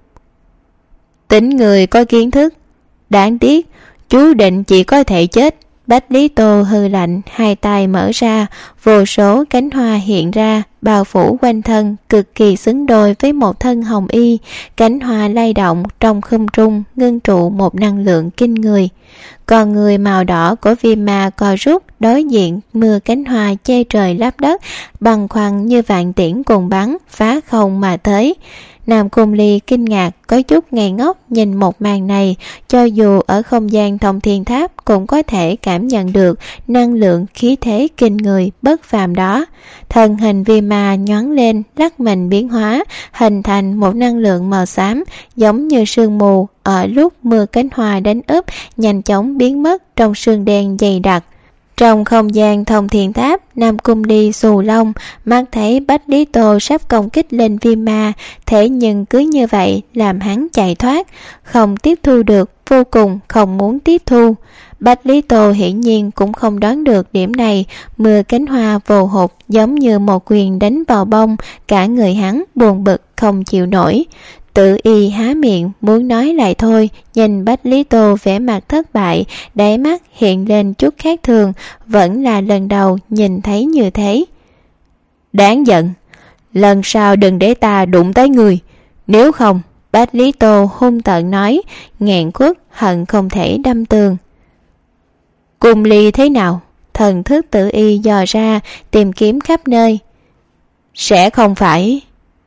Tính người có kiến thức, đáng tiếc, chú định chỉ có thể chết. Bách Lý Tô hư lạnh, hai tay mở ra, vô số cánh hoa hiện ra, bao phủ quanh thân, cực kỳ xứng đôi với một thân hồng y. Cánh hoa lay động trong không trung, ngưng trụ một năng lượng kinh người. Còn người màu đỏ của Viêm Ma co rút đối diện mưa cánh hoa che trời lấp đất, băng khoăn như vạn tiễn cùng bắn phá không mà tới. Nam Cung Ly kinh ngạc, có chút ngây ngốc nhìn một màn này. Cho dù ở không gian Thông Thiên Tháp cũng có thể cảm nhận được năng lượng khí thế kinh người bất phàm đó. Thân hình Viêm Ma nhoáng lên, lắc mình biến hóa, hình thành một năng lượng màu xám giống như sương mù. Ở lúc mưa cánh hoa đánh úp, nhanh chóng biến mất trong sương đen dày đặc. Trong không gian Thông Thiên Tháp, Nam Cung Ly xù lông, mắt thấy Bách Lý Tô sắp công kích lên Viêm Ma, thế nhưng cứ như vậy làm hắn chạy thoát, không tiếp thu được, vô cùng không muốn tiếp thu. Bách Lý Tô hiển nhiên cũng không đoán được điểm này, mưa cánh hoa vồ hụt giống như một quyền đánh vào bông, cả người hắn buồn bực không chịu nổi. Tự y há miệng muốn nói lại thôi, nhìn Bách Lý Tô vẻ mặt thất bại, đáy mắt hiện lên chút khác thường, vẫn là lần đầu nhìn thấy như thế. Đáng giận, lần sau đừng để ta đụng tới người, nếu không, Bách Lý Tô hung tợn nói, nghẹn quất hận không thể đâm tường. Cung Ly thế nào? Thần thức Tự y dò ra, tìm kiếm khắp nơi. Sẽ không phải...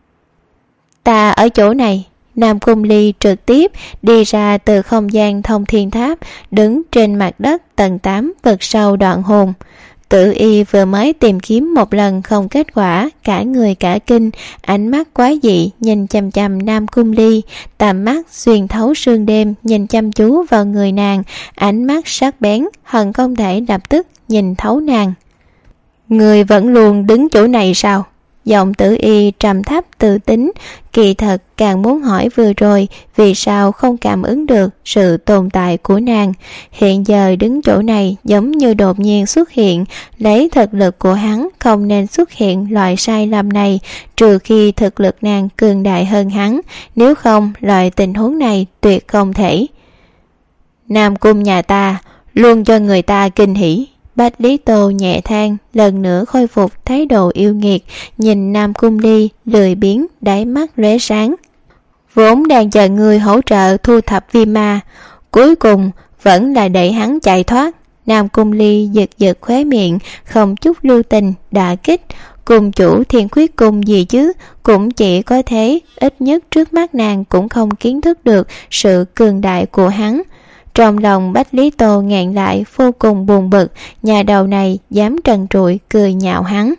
Ta ở chỗ này. Nam Cung Ly trực tiếp đi ra từ không gian Thông Thiên Tháp, đứng trên mặt đất tầng 8 vực sâu đoạn hồn. Tự y vừa mới tìm kiếm một lần không kết quả, cả người cả kinh, ánh mắt quá dị nhìn chằm chằm Nam Cung Ly, tầm mắt xuyên thấu sương đêm nhìn chăm chú vào người nàng, ánh mắt sắc bén, hận không thể lập tức nhìn thấu nàng. Người vẫn luôn đứng chỗ này sao? Giọng Tử y trầm thấp tự tính, kỳ thật càng muốn hỏi vừa rồi vì sao không cảm ứng được sự tồn tại của nàng. Hiện giờ đứng chỗ này giống như đột nhiên xuất hiện, lấy thực lực của hắn không nên xuất hiện loại sai lầm này, trừ khi thực lực nàng cường đại hơn hắn, nếu không loại tình huống này tuyệt không thể. Nam Cung nhà ta luôn cho người ta kinh hỉ. Bách Lý Tô nhẹ than, lần nữa khôi phục thái độ yêu nghiệt, nhìn Nam Cung Ly lười biếng, đáy mắt lóe sáng. Vốn đang chờ người hỗ trợ thu thập Viêm Ma, cuối cùng vẫn là để hắn chạy thoát. Nam Cung Ly giật giật khóe miệng, không chút lưu tình đả kích. Cùng chủ Thiên Khuyết Cung gì chứ, cũng chỉ có thế, ít nhất trước mắt nàng cũng không kiến thức được sự cường đại của hắn. Trong lòng Bách Lý Tô ngẹn lại, vô cùng buồn bực, nhà đầu này dám trần trụi cười nhạo hắn.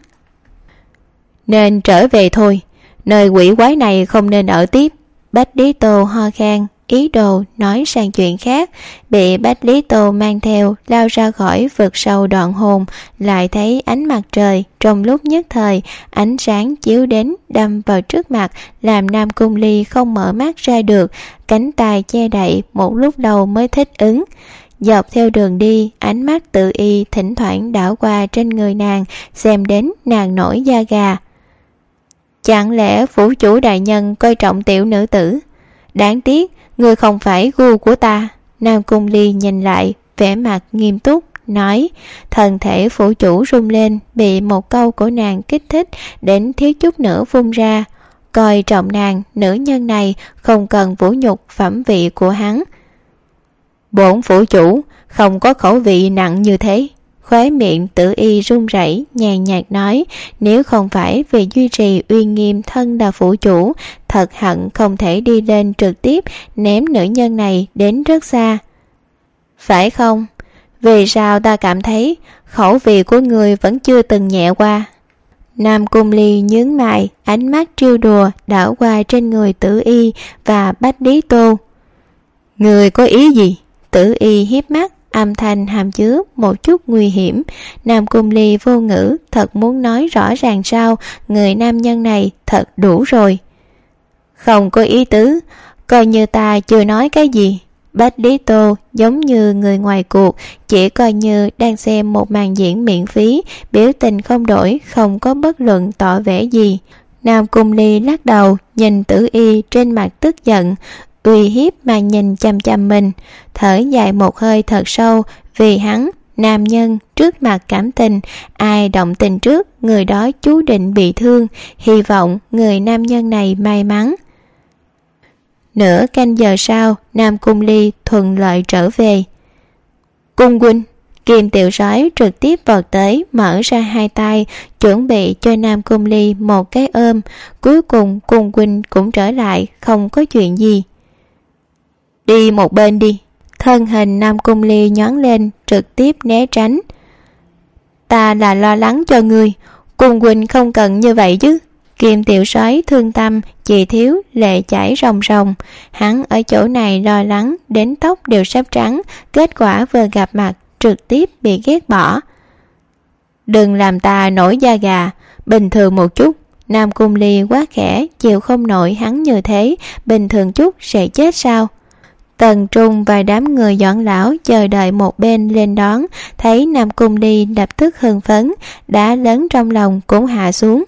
Nên trở về thôi, nơi quỷ quái này không nên ở tiếp. Bách Lý Tô ho khan, ý đồ nói sang chuyện khác, bị Bách Lý Tô mang theo lao ra khỏi vực sâu đoạn hồn, lại thấy ánh mặt trời. Trong lúc nhất thời, ánh sáng chiếu đến đâm vào trước mặt, làm Nam Cung Ly không mở mắt ra được, cánh tay che đậy một lúc lâu mới thích ứng. Dọc theo đường đi, ánh mắt Tự y thỉnh thoảng đảo qua trên người nàng, xem đến nàng nổi da gà. Chẳng lẽ phủ chủ đại nhân coi trọng tiểu nữ tử? Đáng tiếc người không phải gu của ta. Nam Cung Ly nhìn lại, vẻ mặt nghiêm túc nói. Thân thể phủ chủ rung lên, bị một câu của nàng kích thích đến thiếu chút nữa phun ra. Coi trọng nàng, nữ nhân này không cần vũ nhục phẩm vị của hắn. Bổn phủ chủ không có khẩu vị nặng như thế. Khóe miệng Tự y run rẩy, nhàn nhạt nói, nếu không phải vì duy trì uy nghiêm thân là phủ chủ, thật hận không thể đi lên trực tiếp ném nữ nhân này đến rất xa. Phải không? Vì sao ta cảm thấy khẩu vị của người vẫn chưa từng nhẹ qua? Nam Cung Ly nhướng mày, ánh mắt trêu đùa đảo qua trên người Tử y và Bách Lý Tô. Người có ý gì? Tử y hiếp mắt, âm thanh hàm chứa một chút nguy hiểm. Nam Cung Ly vô ngữ, thật muốn nói rõ ràng sao, người nam nhân này thật đủ rồi. Không có ý tứ, coi như ta chưa nói cái gì. Bách Lý Tô giống như người ngoài cuộc, chỉ coi như đang xem một màn diễn miễn phí, biểu tình không đổi, không có bất luận tỏ vẻ gì. Nam Cung Ly lắc đầu, nhìn Tử y trên mặt tức giận, uy hiếp mà nhìn chằm chằm mình, thở dài một hơi thật sâu, vì hắn nam nhân trước mặt cảm tình, ai động tình trước người đó chú định bị thương, hy vọng người nam nhân này may mắn. Nửa canh giờ sau, Nam Cung Ly thuận lợi trở về. Cung huynh. Kim Tiểu Sói trực tiếp vọt tới, mở ra hai tay chuẩn bị cho Nam Cung Ly một cái ôm. Cuối cùng Cung huynh cũng trở lại, không có chuyện gì. Đi một bên đi. Thân hình Nam Cung Ly nhón lên, trực tiếp né tránh. Ta là lo lắng cho ngươi, Cung huynh không cần như vậy chứ. Kim Tiểu Sói thương tâm, chỉ thiếu lệ chảy ròng ròng. Hắn ở chỗ này lo lắng đến tóc đều sắp trắng, kết quả vừa gặp mặt trực tiếp bị ghét bỏ. Đừng làm ta nổi da gà, bình thường một chút. Nam Cung Ly quá khẽ, chịu không nổi hắn như thế, bình thường chút sẽ chết sao? Tần Trung và đám người dọn lão chờ đợi một bên lên đón, thấy Nam Cung Ly lập tức hưng phấn, đã lớn trong lòng cũng hạ xuống.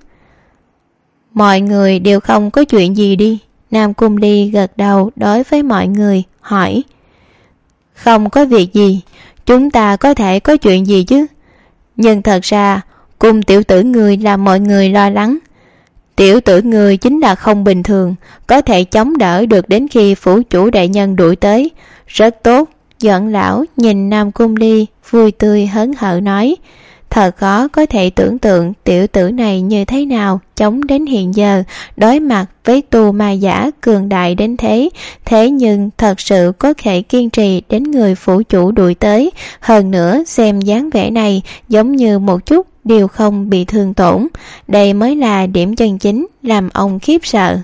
Mọi người đều không có chuyện gì đi. Nam Cung Ly gật đầu đối với mọi người, hỏi. Không có việc gì, chúng ta có thể có chuyện gì chứ? Nhưng thật ra, Cung tiểu tử người làm mọi người lo lắng. Tiểu tử người chính là không bình thường, có thể chống đỡ được đến khi phủ chủ đại nhân đuổi tới. Rất tốt. Dọn lão nhìn Nam Cung Ly vui tươi hớn hở nói. Thật khó có thể tưởng tượng tiểu tử này như thế nào chống đến hiện giờ, đối mặt với tu ma giả cường đại đến thế. Thế nhưng thật sự có thể kiên trì đến người phủ chủ đuổi tới. Hơn nữa xem dáng vẻ này giống như một chút đều không bị thương tổn. Đây mới là điểm chân chính làm ông khiếp sợ.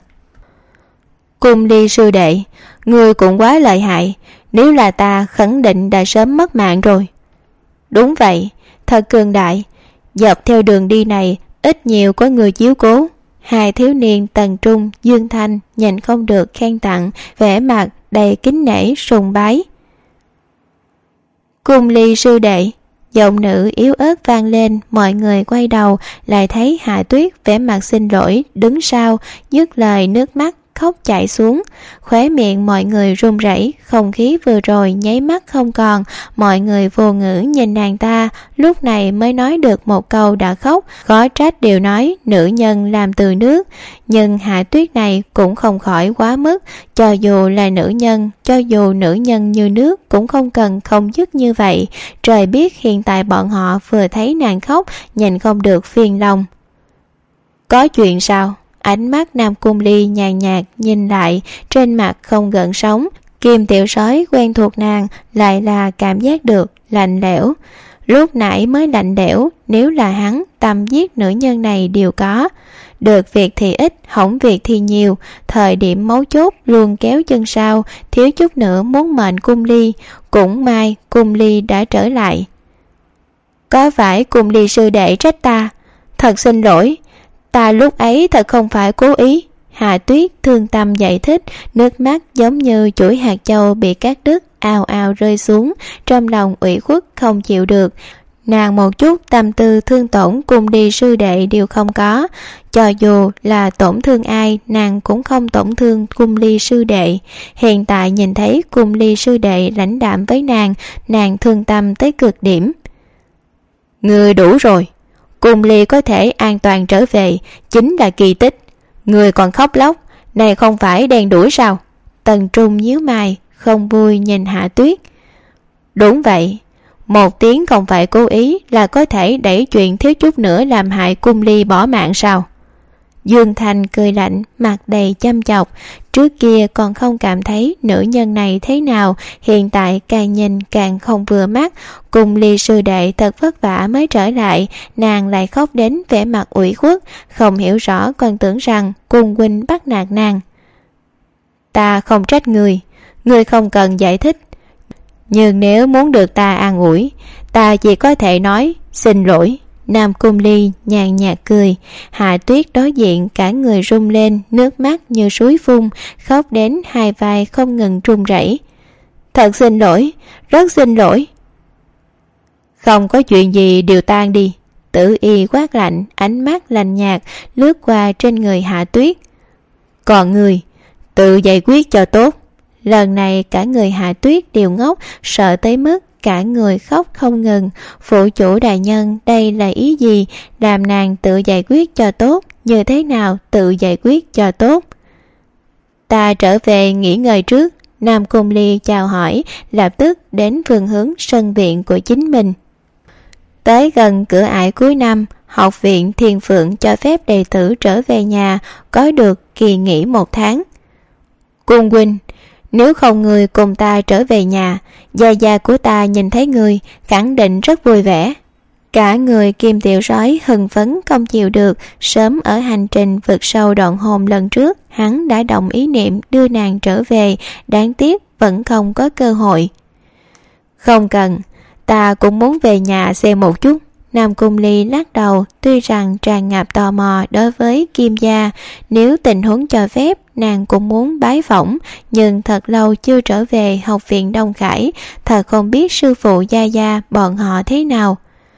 Cung Ly sư đệ, ngươi cũng quá lợi hại. Nếu là ta khẳng định đã sớm mất mạng rồi. Đúng vậy, thật cường đại. Dọc theo đường đi này ít nhiều có người chiếu cố. Hai thiếu niên Tần Trung, Dương Thanh nhìn không được khen tặng, vẻ mặt đầy kính nể sùng bái. Cung Ly sư đệ, giọng nữ yếu ớt vang lên. Mọi người quay đầu lại thấy Hạ Tuyết vẻ mặt xin lỗi đứng sau, dứt lời nước mắt khóc chảy xuống. Khóe miệng mọi người run rẩy, không khí vừa rồi nháy mắt không còn. Mọi người vô ngữ nhìn nàng ta, lúc này mới nói được một câu đã khóc. Khó trách đều nói nữ nhân làm từ nước, nhưng Hạ Tuyết này cũng không khỏi quá mức. Cho dù là nữ nhân, cho dù nữ nhân như nước cũng không cần không dứt như vậy. Trời biết hiện tại bọn họ vừa thấy nàng khóc, nhìn không được phiền lòng. Có chuyện sao? Ánh mắt Nam Cung Ly nhàn nhạt nhìn lại, trên mặt không gợn sóng. Kim Tiểu Sói quen thuộc nàng, lại là cảm giác được lạnh lẽo. Lúc nãy mới lạnh lẽo, nếu là hắn, tâm giết nữ nhân này đều có. Được việc thì ít, hỏng việc thì nhiều. Thời điểm mấu chốt luôn kéo chân sau, thiếu chút nữa muốn mệnh Cung Ly. Cũng may Cung Ly đã trở lại. Có phải Cung Ly sư đệ trách ta? Thật xin lỗi, ta lúc ấy thật không phải cố ý. Hạ Tuyết thương tâm giải thích, nước mắt giống như chuỗi hạt châu bị cắt đứt, ào ào rơi xuống, trong lòng ủy khuất không chịu được. Nàng một chút tâm tư thương tổn Cung Ly sư đệ đều không có. Cho dù là tổn thương ai, nàng cũng không tổn thương Cung Ly sư đệ. Hiện tại nhìn thấy Cung Ly sư đệ lãnh đạm với nàng thương tâm tới cực điểm. Ngươi đủ rồi. Cung Ly có thể an toàn trở về chính là kỳ tích. Người còn khóc lóc, này không phải đen đuổi sao? Tần Trung nhíu mày, không vui nhìn Hạ Tuyết. Đúng vậy, một tiếng không phải cố ý là có thể đẩy chuyện thiếu chút nữa làm hại Cung Ly bỏ mạng sao? Dương Thành cười lạnh, mặt đầy chăm chọc. Trước kia còn không cảm thấy nữ nhân này thế nào, hiện tại càng nhìn càng không vừa mắt. Cung Ly sư đệ thật vất vả mới trở lại, nàng lại khóc đến vẻ mặt ủy khuất, không hiểu rõ còn tưởng rằng Cung huynh bắt nạt nàng. Ta không trách người không cần giải thích. Nhưng nếu muốn được ta an ủi, ta chỉ có thể nói xin lỗi. Nam Cung Ly nhàn nhạt cười. Hạ Tuyết đối diện cả người rung lên, nước mắt như suối phun, khóc đến hai vai không ngừng run rẩy. Thật xin lỗi, rất xin lỗi. Không có chuyện gì, đều tan đi. Tử Y quát lạnh, ánh mắt lạnh nhạt lướt qua trên người Hạ Tuyết. Còn người, tự giải quyết cho tốt. Lần này cả người Hạ Tuyết đều ngốc, sợ tới mức cả người khóc không ngừng. Phụ chủ đại nhân, đây là ý gì? Làm nàng tự giải quyết cho tốt. Như thế nào tự giải quyết cho tốt? Ta trở về nghỉ ngơi trước. Nam Cung Ly chào hỏi, lập tức đến phương hướng sân viện của chính mình. Tới gần cửa ải cuối năm, học viện Thiên Phượng cho phép đệ tử trở về nhà, có được kỳ nghỉ 1 tháng. Cung huynh, nếu không người cùng ta trở về nhà, gia gia của ta nhìn thấy người khẳng định rất vui vẻ. Cả người Kim Tiểu Sói hưng phấn không chịu được. Sớm ở hành trình vượt sâu đoạn hồn lần trước, hắn đã động ý niệm đưa nàng trở về, đáng tiếc vẫn không có cơ hội. Không cần, ta cũng muốn về nhà xem một chút. Nam Cung Ly lắc đầu, tuy rằng tràn ngập tò mò đối với Kim gia, nếu tình huống cho phép nàng cũng muốn bái phỏng, nhưng thật lâu chưa trở về học viện Đông Khải, thật không biết sư phụ gia gia bọn họ thế nào.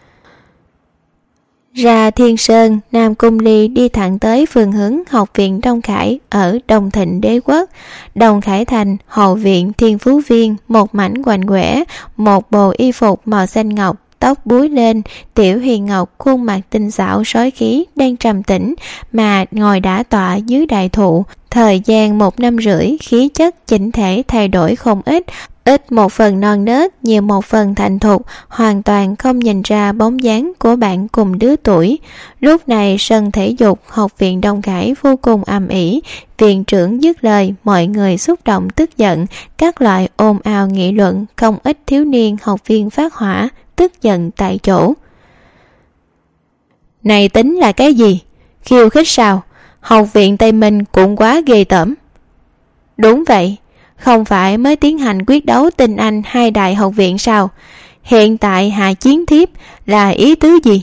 Ra Thiên Sơn, Nam Cung Ly đi thẳng tới phương hướng học viện Đông Khải ở Đông Thịnh Đế Quốc. Đông Khải Thành, hậu viện Thiên Phú Viên, một mảnh quạnh quẻ, một bộ y phục màu xanh ngọc, tóc búi lên, Tiểu Huyền Ngọc khuôn mặt tinh xảo sói khí đang trầm tĩnh mà ngồi đả tọa dưới đại thụ. Thời gian 1 năm rưỡi, khí chất chỉnh thể thay đổi không ít, ít một phần non nớt, nhiều một phần thành thục, hoàn toàn không nhìn ra bóng dáng của bạn cùng đứa tuổi. Lúc này sân thể dục học viện Đông Khải vô cùng ầm ĩ, viện trưởng dứt lời, mọi người xúc động tức giận, các loại ồn ào nghị luận, không ít thiếu niên học viên phát hỏa, tức giận tại chỗ. Này tính là cái gì? Khiêu khích sao? Học viện Tây Minh cũng quá ghê tởm. Đúng vậy, không phải mới tiến hành quyết đấu tinh anh 2 đại học viện sao? Hiện tại hạ chiến thiếp là ý tứ gì?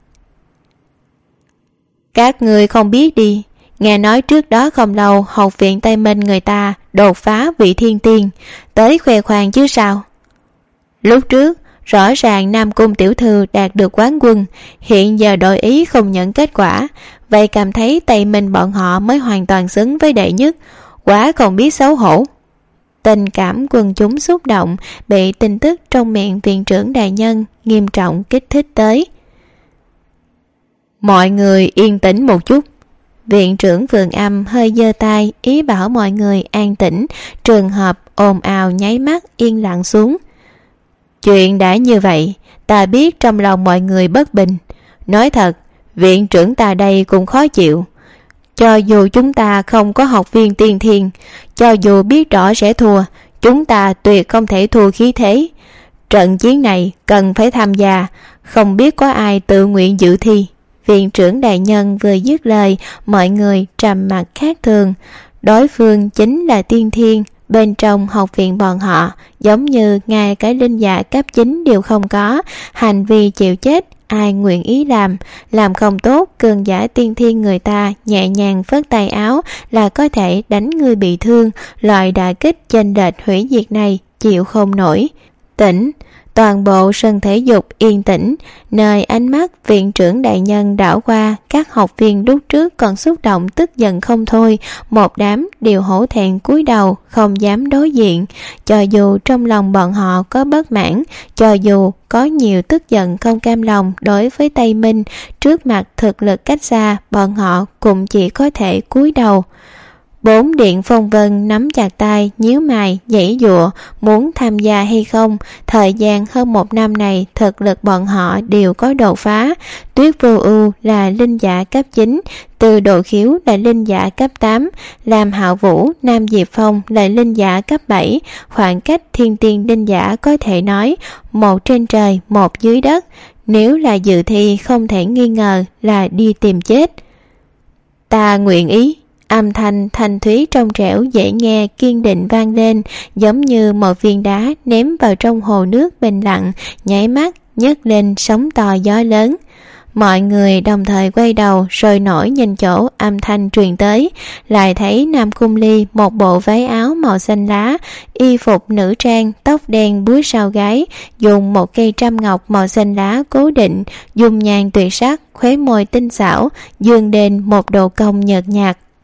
Các người không biết đi, nghe nói trước đó không lâu học viện Tây Minh người ta đột phá vị thiên tiên, tới khoe khoang chứ sao? Lúc trước rõ ràng Nam Cung tiểu thư đạt được quán quân, hiện giờ đổi ý không nhận kết quả, vậy cảm thấy Tây Minh bọn họ mới hoàn toàn xứng với đệ nhất, quá không biết xấu hổ. Tình cảm quần chúng xúc động, bị tin tức trong miệng viện trưởng đại nhân nghiêm trọng kích thích tới. Mọi người yên tĩnh một chút. Viện trưởng Vườn Âm hơi giơ tay ý bảo mọi người an tĩnh, trường hợp ồn ào nháy mắt yên lặng xuống. Chuyện đã như vậy, ta biết trong lòng mọi người bất bình. Nói thật, viện trưởng ta đây cũng khó chịu. Cho dù chúng ta không có học viên tiên thiên, cho dù biết rõ sẽ thua, chúng ta tuyệt không thể thua khí thế. Trận chiến này cần phải tham gia, không biết có ai tự nguyện dự thi. Viện trưởng đại nhân vừa dứt lời, mọi người trầm mặc khác thường. Đối phương chính là tiên thiên, bên trong học viện bọn họ giống như ngay cái linh giả cấp 9 đều không có, hành vi chịu chết ai nguyện ý làm không tốt cường giả tiên thiên người ta nhẹ nhàng phất tay áo là có thể đánh người bị thương, loại đả kích chênh lệch hủy diệt này chịu không nổi. Tỉnh. Toàn bộ sân thể dục yên tĩnh, nơi ánh mắt viện trưởng đại nhân đảo qua, các học viên lúc trước còn xúc động tức giận không thôi, một đám đều hổ thẹn cúi đầu, không dám đối diện. Cho dù trong lòng bọn họ có bất mãn, cho dù có nhiều tức giận không cam lòng đối với Tây Minh, trước mặt thực lực cách xa, bọn họ cũng chỉ có thể cúi đầu. 4 Điện Phong Vân nắm chặt tay, nhíu mày, giãy giụa, muốn tham gia hay không. Thời gian hơn 1 năm này, thực lực bọn họ đều có đột phá. Tuyết Vô Ưu là linh giả cấp 9, Từ Độ Khiếu là linh giả cấp 8, Lam Hạo Vũ, Nam Diệp Phong là linh giả cấp 7. Khoảng cách thiên tiên linh giả có thể nói, một trên trời, một dưới đất. Nếu là dự thi không thể nghi ngờ là đi tìm chết. Ta nguyện ý. Âm thanh thanh thúy trong trẻo dễ nghe kiên định vang lên, giống như một viên đá ném vào trong hồ nước bình lặng, nháy mắt nhấc lên sóng to gió lớn. Mọi người đồng thời quay đầu sôi nổi nhìn chỗ âm thanh truyền tới, lại thấy Nam Cung Ly một bộ váy áo màu xanh lá, y phục nữ trang, tóc đen búi sau gáy, dùng một cây trăm ngọc màu xanh lá cố định, dung nhan tuyệt sắc, khóe môi tinh xảo, dương lên một độ cong nhợt nhạt,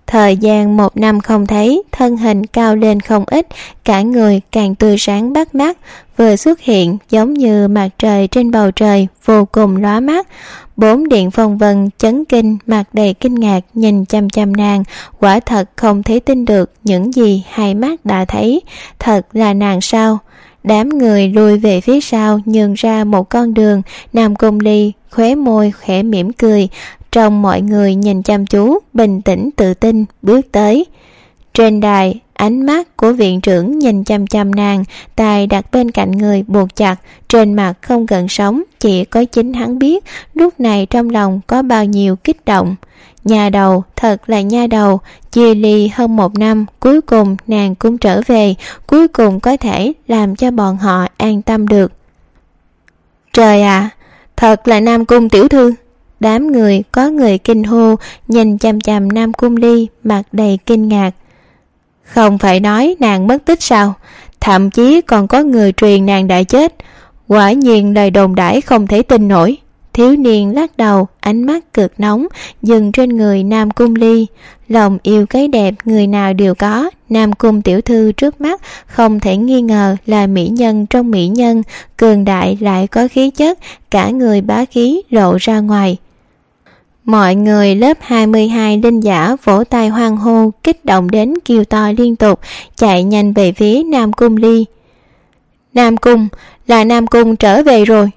Thời gian 1 năm không thấy, thân hình cao lên không ít, cả người càng tươi sáng bắt mắt, vừa xuất hiện giống như mặt trời trên bầu trời, vô cùng lóa mắt. 4 điện phong vân chấn kinh, mặt đầy kinh ngạc nhìn chăm chăm nàng, quả thật không thể tin được những gì hai mắt đã thấy. Thật là nàng sao? Đám người lùi về phía sau, nhường ra một con đường. Nam Cung Ly khóe môi khẽ mỉm cười, trong mọi người nhìn chăm chú, bình tĩnh tự tin bước tới. Trên đài, ánh mắt của viện trưởng nhìn chăm chăm nàng, tay đặt bên cạnh người buộc chặt, trên mặt không gần sóng, chỉ có chính hắn biết lúc này trong lòng có bao nhiêu kích động. Nhà đầu, thật là nha đầu, chia ly hơn 1 năm, cuối cùng nàng cũng trở về, cuối cùng có thể làm cho bọn họ an tâm được. Trời ạ, thật là Nam Cung tiểu thư. Đám người có người kinh hô, nhìn chằm chằm Nam Cung Ly, mặt đầy kinh ngạc. Không phải nói nàng mất tích sao? Thậm chí còn có người truyền nàng đã chết. Quả nhiên lời đồn đãi không thể tin nổi. Thiếu niên lắc đầu, ánh mắt cực nóng dừng trên người Nam Cung Ly. Lòng yêu cái đẹp người nào đều có. Nam Cung tiểu thư trước mắt không thể nghi ngờ là mỹ nhân trong mỹ nhân, cường đại lại có khí chất, cả người bá khí lộ ra ngoài. Mọi người lớp 22 linh giả vỗ tay hoan hô, kích động đến kêu to liên tục, chạy nhanh về phía Nam Cung Ly. Nam Cung, là Nam Cung trở về rồi.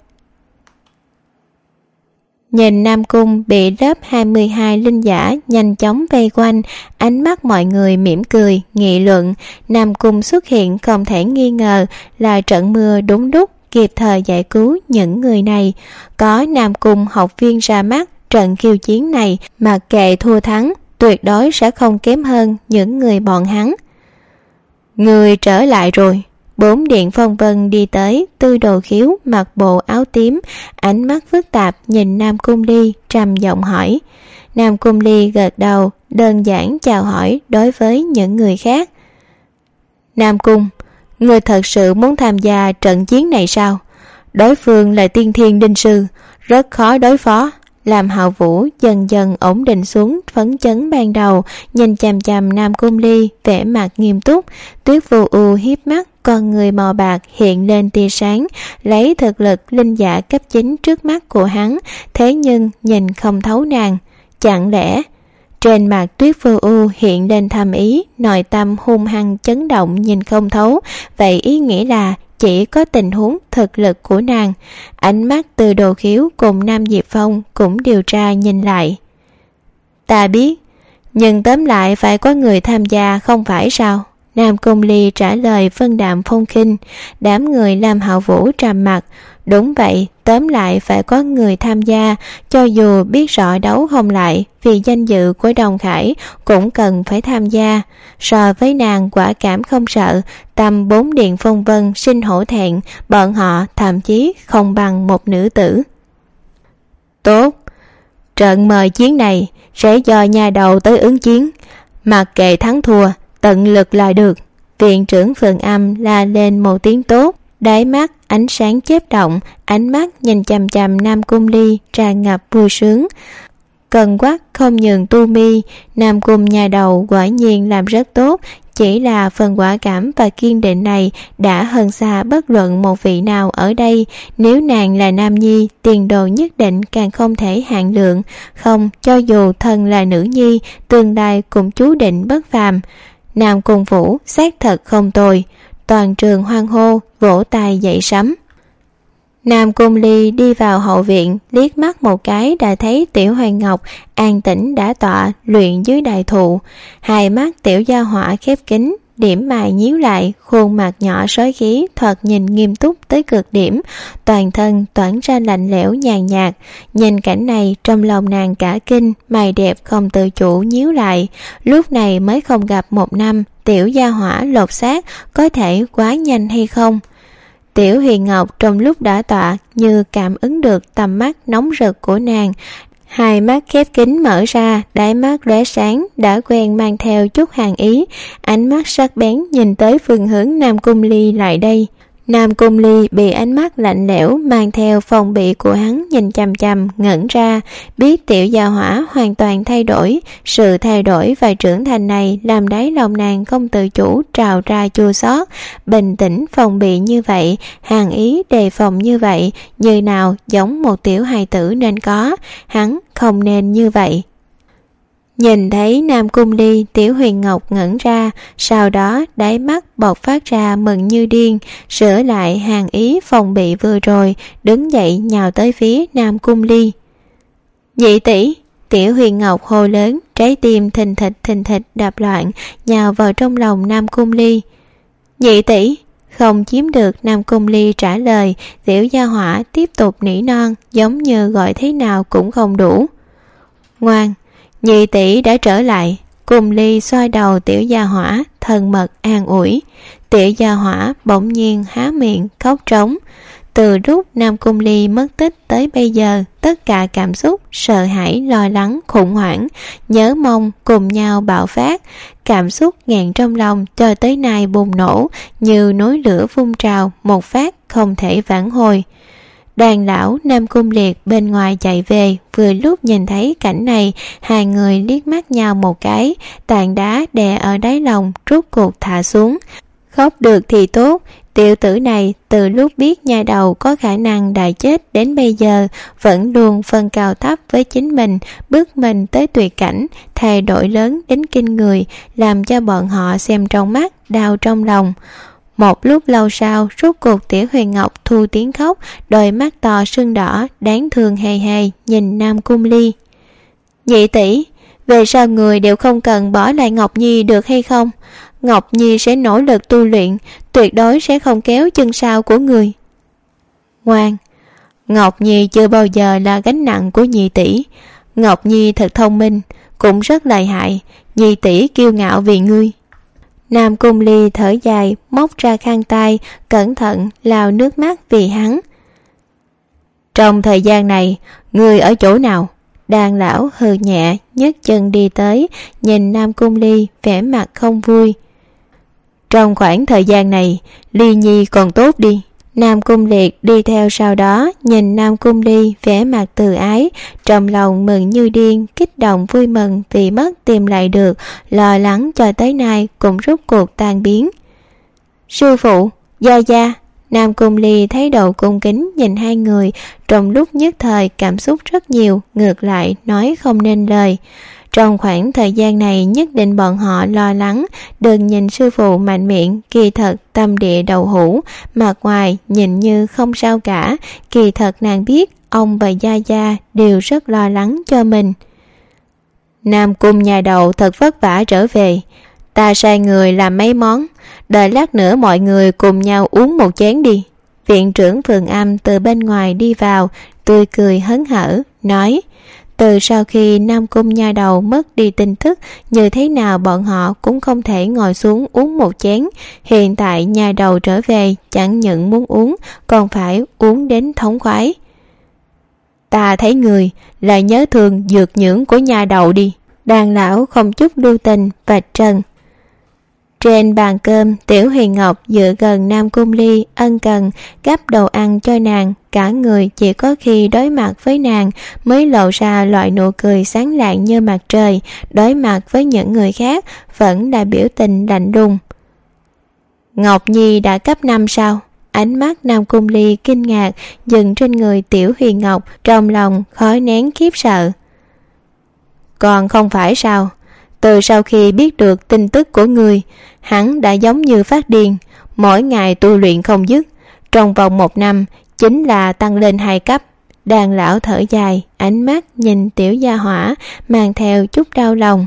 Nhìn Nam Cung bị lớp 22 linh giả nhanh chóng vây quanh, ánh mắt mọi người mỉm cười, nghị luận. Nam Cung xuất hiện không thể nghi ngờ là trận mưa đúng lúc, kịp thời giải cứu những người này. Có Nam Cung học viên ra mắt, trận khiêu chiến này mặc kệ thua thắng, tuyệt đối sẽ không kém hơn những người bọn hắn. Người trở lại rồi. 4 điện phong vân đi tới, Tư Đồ Khiếu mặc bộ áo tím, ánh mắt phức tạp nhìn Nam Cung Ly, trầm giọng hỏi. Nam Cung Ly gật đầu, đơn giản chào hỏi đối với những người khác. Nam Cung, người thật sự muốn tham gia trận chiến này sao? Đối phương là tiên thiên đinh sư, rất khó đối phó. Làm Hạo Vũ dần dần ổn định xuống phấn chấn ban đầu, nhìn chằm chằm Nam Cung Ly, vẻ mặt nghiêm túc. Tuyết Vô Ưu hiếp mắt, con người màu bạc hiện lên tia sáng, lấy thực lực linh giả cấp 9 trước mắt của hắn, thế nhưng nhìn không thấu nàng. Chẳng lẽ... Trên mặt Tuyết Vô Ưu hiện lên thầm ý, nội tâm hung hăng chấn động nhìn không thấu, vậy ý nghĩa là chỉ có tình huống thực lực của nàng. Ánh mắt Từ Đồ Khiếu cùng Nam Diệp Phong cũng điều tra nhìn lại. Ta biết, nhưng tóm lại phải có người tham gia không phải sao? Nam Cung Ly trả lời vân đạm phong khinh. Đám người làm Hạo Vũ trầm mặt. Đúng vậy, tóm lại phải có người tham gia, cho dù biết rõ đấu không lại, vì danh dự của Đồng Khải cũng cần phải tham gia. So với nàng quả cảm không sợ, tầm 4 điện phong vân sinh hổ thẹn, bọn họ thậm chí không bằng một nữ tử. Tốt, trận mời chiến này sẽ do nhà đầu tới ứng chiến, mặc kệ thắng thua, tận lực là được. Viện trưởng Phượng Âm la lên một tiếng tốt, đáy mắt ánh sáng chớp động, ánh mắt nhìn chằm chằm Nam Cung Ly tràn ngập vui sướng. Cần quắc không nhường tu mi, Nam Cung nhà đầu quả nhiên làm rất tốt, chỉ là phần quả cảm và kiên định này đã hơn xa bất luận một vị nào ở đây. Nếu nàng là nam nhi, tiền đồ nhất định càng không thể hạn lượng, không, cho dù thân là nữ nhi, tương lai cũng chú định bất phàm. Nam Cung Vũ xác thật không tồi. Toàn trường hoan hô, vỗ tay dậy sấm. Nam Cung Ly đi vào hậu viện, liếc mắt một cái đã thấy Tiểu Hoàng Ngọc an tĩnh đã tọa luyện dưới đại thụ. Hai mắt Tiểu Gia Hỏa khép kín, điểm mày nhíu lại, khuôn mặt nhỏ sói khí, thoạt nhìn nghiêm túc tới cực điểm, toàn thân toản ra lạnh lẽo nhàn nhạt. Nhìn cảnh này, trong lòng nàng cả kinh, mày đẹp không tự chủ nhíu lại. Lúc này mới không gặp 1 năm, Tiểu Gia Hỏa lột xác có thể quá nhanh hay không? Tiểu Huyền Ngọc trong lúc đã tọa như cảm ứng được tầm mắt nóng rực của nàng, hai mắt khép kín mở ra, đáy mắt lóe sáng, đã quen mang theo chút hàn ý, ánh mắt sắc bén nhìn tới phương hướng Nam Cung Ly lại đây. Nam Cung Ly bị ánh mắt lạnh lẽo mang theo phòng bị của hắn nhìn chằm chằm, ngẩn ra, biết tiểu gia hỏa hoàn toàn thay đổi. Sự thay đổi và trưởng thành này làm đáy lòng nàng không tự chủ trào ra chua xót. Bình tĩnh phòng bị như vậy, hàn ý đề phòng như vậy, như nào giống một tiểu hài tử nên có, hắn không nên như vậy. Nhìn thấy Nam Cung Ly, Tiểu Huyền Ngọc ngẩn ra, sau đó đáy mắt bộc phát ra mừng như điên, sửa lại hàn ý phòng bị vừa rồi, đứng dậy nhào tới phía Nam Cung Ly. Nhị tỷ! Tiểu Huyền Ngọc hô lớn, trái tim thình thịch đập loạn, nhào vào trong lòng Nam Cung Ly. Nhị tỷ! Không chiếm được Nam Cung Ly trả lời, tiểu gia hỏa tiếp tục nỉ non, giống như gọi thế nào cũng không đủ. Ngoan! Nhị tỷ đã trở lại. Cung Ly xoa đầu tiểu gia hỏa, thân mật an ủi. Tiểu gia hỏa bỗng nhiên há miệng khóc trống. Từ lúc Nam Cung Ly mất tích tới bây giờ, tất cả cảm xúc sợ hãi, lo lắng, khủng hoảng, nhớ mong cùng nhau bạo phát. Cảm xúc ngàn trong lòng cho tới nay bùng nổ như núi lửa phun trào, một phát không thể vãn hồi. Đoàn lão Nam Cung Liệt bên ngoài chạy về, vừa lúc nhìn thấy cảnh này, hai người liếc mắt nhau một cái, tảng đá đè ở đáy lòng rút cuộc thả xuống. Khóc được thì tốt, tiểu tử này từ lúc biết nha đầu có khả năng đại chết đến bây giờ vẫn luôn phân cao thấp với chính mình, bước mình tới tuyệt cảnh, thay đổi lớn đến kinh người, làm cho bọn họ xem trong mắt, đau trong lòng. Một lúc lâu sau, rốt cuộc Tiểu Huyền Ngọc thu tiếng khóc, đôi mắt to sưng đỏ, đáng thương hề hề nhìn Nam Cung Ly. Nhị tỷ, về sau người đều không cần bỏ lại Ngọc Nhi được hay không? Ngọc Nhi sẽ nỗ lực tu luyện, tuyệt đối sẽ không kéo chân sau của người. Ngoan, Ngọc Nhi chưa bao giờ là gánh nặng của nhị tỷ. Ngọc Nhi thật thông minh, cũng rất lợi hại, nhị tỷ kiêu ngạo vì ngươi. Nam Cung Ly thở dài, móc ra khăn tay, cẩn thận lau nước mắt vì hắn. Trong thời gian này, ngươi ở chỗ nào? Đàn lão hừ nhẹ, nhấc chân đi tới, nhìn Nam Cung Ly vẻ mặt không vui. Trong khoảng thời gian này, Ly Nhi còn tốt đi. Nam Cung Liệt đi theo sau đó, nhìn Nam Cung Ly vẻ mặt từ ái, trong lòng mừng như điên, kích động vui mừng vì mất tìm lại được, lo lắng cho tới nay cũng rút cuộc tan biến. Sư phụ, gia gia. Nam Cung Ly thấy độ cung kính nhìn hai người, trong lúc nhất thời cảm xúc rất nhiều, ngược lại nói không nên lời. Trong khoảng thời gian này nhất định bọn họ lo lắng, đừng nhìn sư phụ mạnh miệng, kỳ thật tâm địa đậu hũ, mặt ngoài nhìn như không sao cả, kỳ thật nàng biết ông và gia gia đều rất lo lắng cho mình. Nam Cung nhà đầu thật vất vả trở về, ta sai người làm mấy món, đợi lát nữa mọi người cùng nhau uống một chén đi. Viện trưởng Phường Âm từ bên ngoài đi vào, tươi cười hớn hở, nói: từ sau khi Nam Cung nha đầu mất đi tin tức, như thế nào bọn họ cũng không thể ngồi xuống uống một chén. Hiện tại nha đầu trở về, chẳng những muốn uống, còn phải uống đến thống khoái. Ta thấy người là nhớ thương dược nhưỡng của nha đầu đi. Đàn lão không chút lưu tình vạch trần. Trên bàn cơm, Tiểu Huyền Ngọc dựa gần Nam Cung Ly ân cần gắp đồ ăn cho nàng, cả người chỉ có khi đối mặt với nàng mới lộ ra loại nụ cười sáng lạng như mặt trời, đối mặt với những người khác vẫn là biểu tình lạnh lùng. Ngọc Nhi đã cấp 5 sao? Ánh mắt Nam Cung Ly kinh ngạc dừng trên người Tiểu Huyền Ngọc, trong lòng khó nén khiếp sợ. Còn không phải sao? Từ sau khi biết được tin tức của người, hắn đã giống như phát điên, mỗi ngày tu luyện không dứt, trong vòng 1 năm chính là tăng lên 2 cấp. Đàn lão thở dài, ánh mắt nhìn tiểu gia hỏa mang theo chút đau lòng.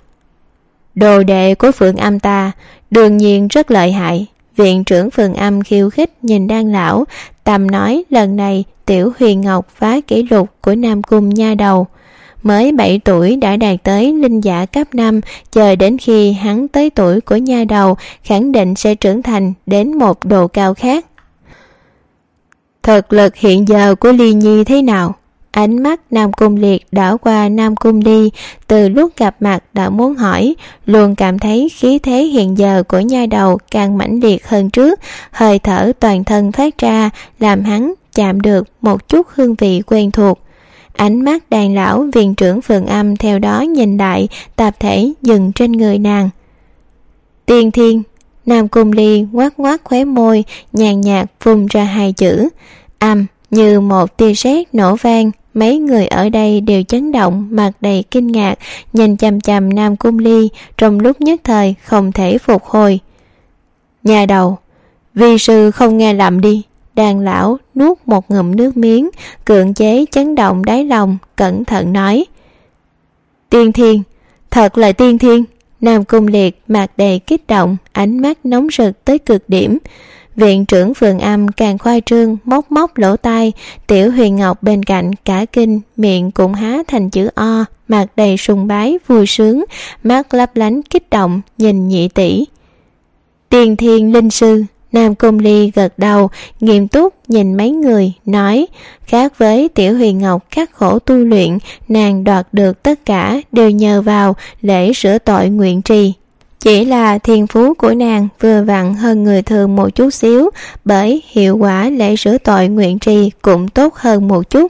Đồ đệ của Phượng Âm ta đương nhiên rất lợi hại. Viện trưởng Phượng Âm khiêu khích nhìn đàn lão, tầm nói lần này Tiểu Huyền Ngọc phá kỷ lục của Nam Cung nha đầu. Mới 7 tuổi đã đạt tới linh giả cấp 5, chờ đến khi hắn tới tuổi của nha đầu, khẳng định sẽ trưởng thành đến một độ cao khác. Thực lực hiện giờ của Ly Nhi thế nào? Ánh mắt Nam Cung Liệt đảo qua Nam Cung Ly, từ lúc gặp mặt đã muốn hỏi, luôn cảm thấy khí thế hiện giờ của nha đầu càng mãnh liệt hơn trước, hơi thở toàn thân phát ra làm hắn chạm được một chút hương vị quen thuộc. Ánh mắt đàn lão viện trưởng Phượng Âm theo đó nhìn lại, tập thể dừng trên người nàng. Tiên Thiên. Nam Cung Ly ngoác ngoác khóe môi, nhàn nhạt vung ra hai chữ. Âm như một tia sét nổ vang. Mấy người ở đây đều chấn động, mặt đầy kinh ngạc, nhìn chằm chằm Nam Cung Ly, trong lúc nhất thời không thể phục hồi. Nhà đầu, vi sư không nghe lầm đi. Đàn lão nuốt một ngụm nước miếng, cưỡng chế chấn động đáy lòng, cẩn thận nói. Tiên Thiên, thật là Tiên Thiên. Nam Cung Liệt mặt đầy kích động, ánh mắt nóng rực tới cực điểm. Viện trưởng Phượng Âm càng khoa trương, móc móc lỗ tai. Tiểu Huyền Ngọc bên cạnh cả kinh, miệng cũng há thành chữ O, mặt đầy sùng bái vui sướng, mắt lấp lánh kích động nhìn nhị tỷ. Tiên Thiên linh sư. Nam Cung Ly gật đầu, nghiêm túc nhìn mấy người, nói, khác với Tiểu Huyền Ngọc khắc khổ tu luyện, nàng đoạt được tất cả đều nhờ vào lễ sửa tội nguyện trì. Chỉ là thiên phú của nàng vừa vặn hơn người thường một chút xíu, bởi hiệu quả lễ sửa tội nguyện trì cũng tốt hơn một chút.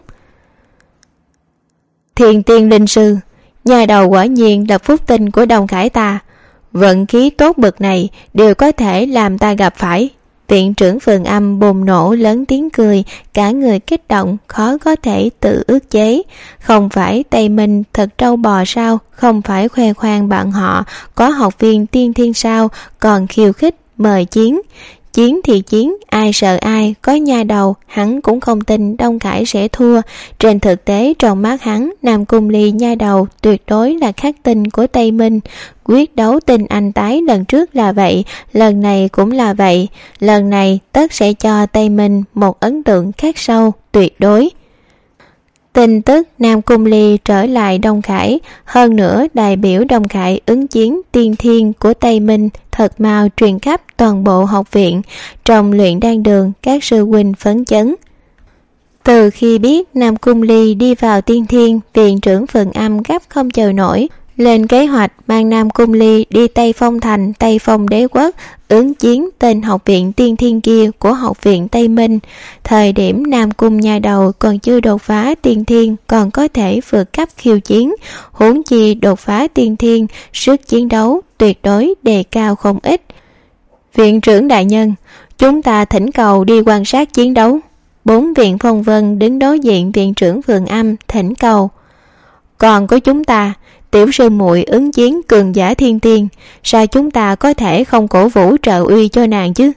Thiên tiên linh sư, nhà đầu quả nhiên là phúc tinh của Đông Khải ta. Vận khí tốt bậc này đều có thể làm ta gặp phải. Viện trưởng Phượng Âm bùng nổ lớn tiếng cười, cả người kích động khó có thể tự ức chế. Không phải Tây Minh thật trâu bò sao, không phải khoe khoang bạn họ có học viên tiên thiên sao, còn khiêu khích mời chiến. Chiến thì chiến, ai sợ ai, có nha đầu, hắn cũng không tin Đông Khải sẽ thua. Trên thực tế trong mắt hắn, Nam Cung Ly nha đầu tuyệt đối là khắc tinh của Tây Minh. Quyết đấu tinh anh tái lần trước là vậy, lần này cũng là vậy. Lần này tất sẽ cho Tây Minh một ấn tượng khắc sâu, tuyệt đối. Tin tức Nam Cung Ly trở lại Đông Khải, hơn nữa đại biểu Đông Khải ứng chiến tiên thiên của Tây Minh thật mau truyền khắp toàn bộ học viện. Trong luyện đan đường, các sư huynh phấn chấn. Từ khi biết Nam Cung Ly đi vào tiên thiên, viện trưởng Phượng Âm gấp không chờ nổi, lên kế hoạch mang Nam Cung Ly đi Tây Phong Thành, Tây Phong Đế Quốc, ứng chiến tên học viện tiên thiên kia của học viện Tây Minh. Thời điểm Nam Cung nha đầu còn chưa đột phá tiên thiên, còn có thể vượt cấp khiêu chiến, huống chi đột phá tiên thiên, sức chiến đấu tuyệt đối đề cao không ít. Viện trưởng đại nhân, chúng ta thỉnh cầu đi quan sát chiến đấu. 4 viện phong vân đứng đối diện viện trưởng Phượng Âm thỉnh cầu. Còn có chúng ta, tiểu sư muội ứng chiến cường giả thiên tiên, sao chúng ta có thể không cổ vũ trợ uy cho nàng chứ?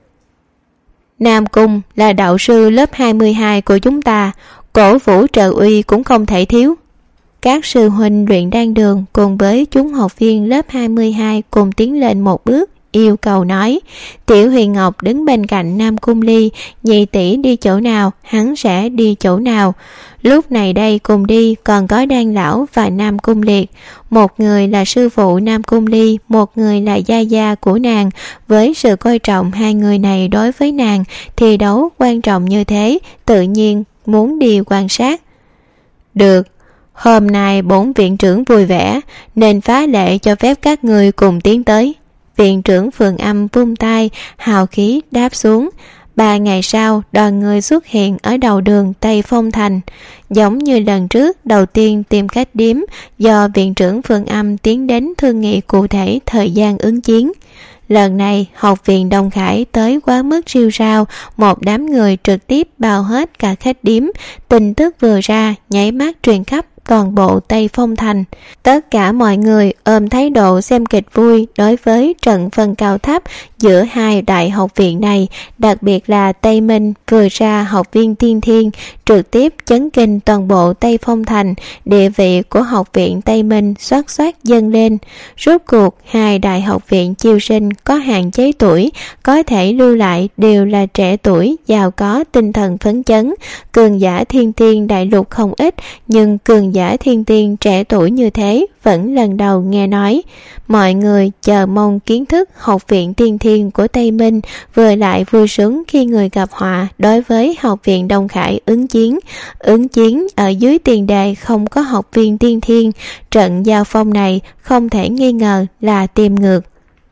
Nam Cung là đạo sư lớp 22 của chúng ta, cổ vũ trợ uy cũng không thể thiếu. Các sư huynh luyện đan đường cùng với chúng học viên lớp 22 cùng tiến lên một bước, yêu cầu nói. Tiểu Huyền Ngọc đứng bên cạnh Nam Cung Ly, nhị tỷ đi chỗ nào hắn sẽ đi chỗ nào. Lúc này đây cùng đi còn có Đan lão và Nam Cung Liệt, một người là sư phụ Nam Cung Ly, một người là gia gia của nàng. Với sự coi trọng hai người này đối với nàng, thi đấu quan trọng như thế, tự nhiên muốn đi quan sát. Được, hôm nay bổn viện trưởng vui vẻ nên phá lệ cho phép các người cùng tiến tới. Viện trưởng Phượng Âm vung tay, hào khí đáp xuống. 3 ngày sau, đoàn người xuất hiện ở đầu đường Tây Phong Thành. Giống như lần trước, đầu tiên tìm khách điếm, do viện trưởng Phượng Âm tiến đến thương nghị cụ thể thời gian ứng chiến. Lần này, học viện Đông Khải tới quá mức siêu sao, một đám người trực tiếp bao hết cả khách điếm. Tin tức vừa ra, nháy mắt truyền khắp toàn bộ Tây Phong Thành. Tất cả mọi người ôm thái độ xem kịch vui đối với trận phân cao thấp giữa hai đại học viện này, đặc biệt là Tây Minh vừa ra học viên tiên thiên, trực tiếp chấn kinh toàn bộ Tây Phong Thành. Địa vị của học viện Tây Minh xoát xoát dâng lên. Rốt cuộc hai đại học viện chiêu sinh có hạn chế tuổi, có thể lưu lại đều là trẻ tuổi, giàu có tinh thần phấn chấn. Cường giả thiên tiên đại lục không ít, nhưng cường giả thiên tiên trẻ tuổi như thế vẫn lần đầu nghe nói. Mọi người chờ mong kiến thức học viện tiên thiên thiên của Tây Minh, vừa lại vui sướng khi người gặp họa đối với học viện Đông Khải ứng chiến ở dưới tiền đề không có học viên tiên thiên. Trận giao phong này không thể nghi ngờ là tìm ngược.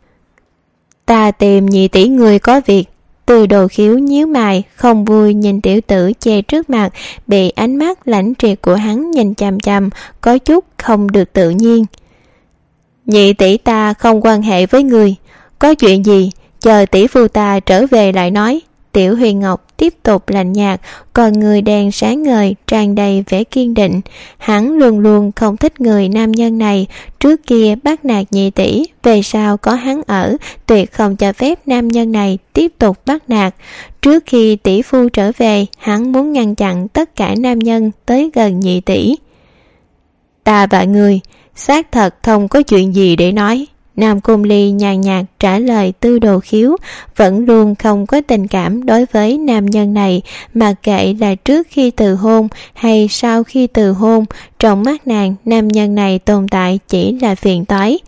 Ta tìm nhị tỷ người có việc. Từ Đồ Khiếu nhíu mày, không vui nhìn tiểu tử che trước mặt, bị ánh mắt lãnh triệt của hắn nhìn chằm chằm, có chút không được tự nhiên. Nhị tỷ ta không quan hệ với người, có chuyện gì chờ tỷ phu ta trở về lại nói. Tiểu Huyền Ngọc tiếp tục lạnh nhạt, còn người đèn sáng ngời tràn đầy vẻ kiên định. Hắn luôn luôn không thích người nam nhân này, trước kia bắt nạt nhị tỷ, về sau có hắn ở, tuyệt không cho phép nam nhân này tiếp tục bắt nạt. Trước khi tỷ phu trở về, hắn muốn ngăn chặn tất cả nam nhân tới gần nhị tỷ. Ta và người xác thật không có chuyện gì để nói. Nam Cung Ly nhàn nhạt trả lời Tư Đồ Khiếu, vẫn luôn không có tình cảm đối với nam nhân này, mà kệ là trước khi từ hôn hay sau khi từ hôn, trong mắt nàng nam nhân này tồn tại chỉ là phiền toái.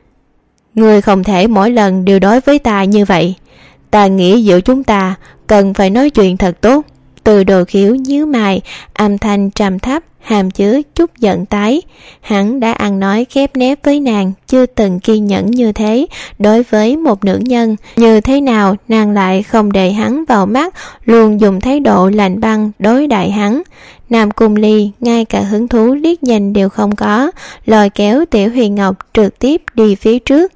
Ngươi không thể mỗi lần đều đối với ta như vậy. Ta nghĩ giữa chúng ta cần phải nói chuyện thật tốt. Từ Đồ Khiếu nhíu mày, âm thanh trầm thấp, hàm chứa chút giận tái. Hắn đã ăn nói khép nép với nàng, chưa từng kiên nhẫn như thế đối với một nữ nhân. Như thế nào nàng lại không để hắn vào mắt, luôn dùng thái độ lạnh băng đối đại hắn. Nam Cung Ly ngay cả hứng thú liếc nhìn đều không có, lôi kéo Tiểu Huyền Ngọc trực tiếp đi phía trước.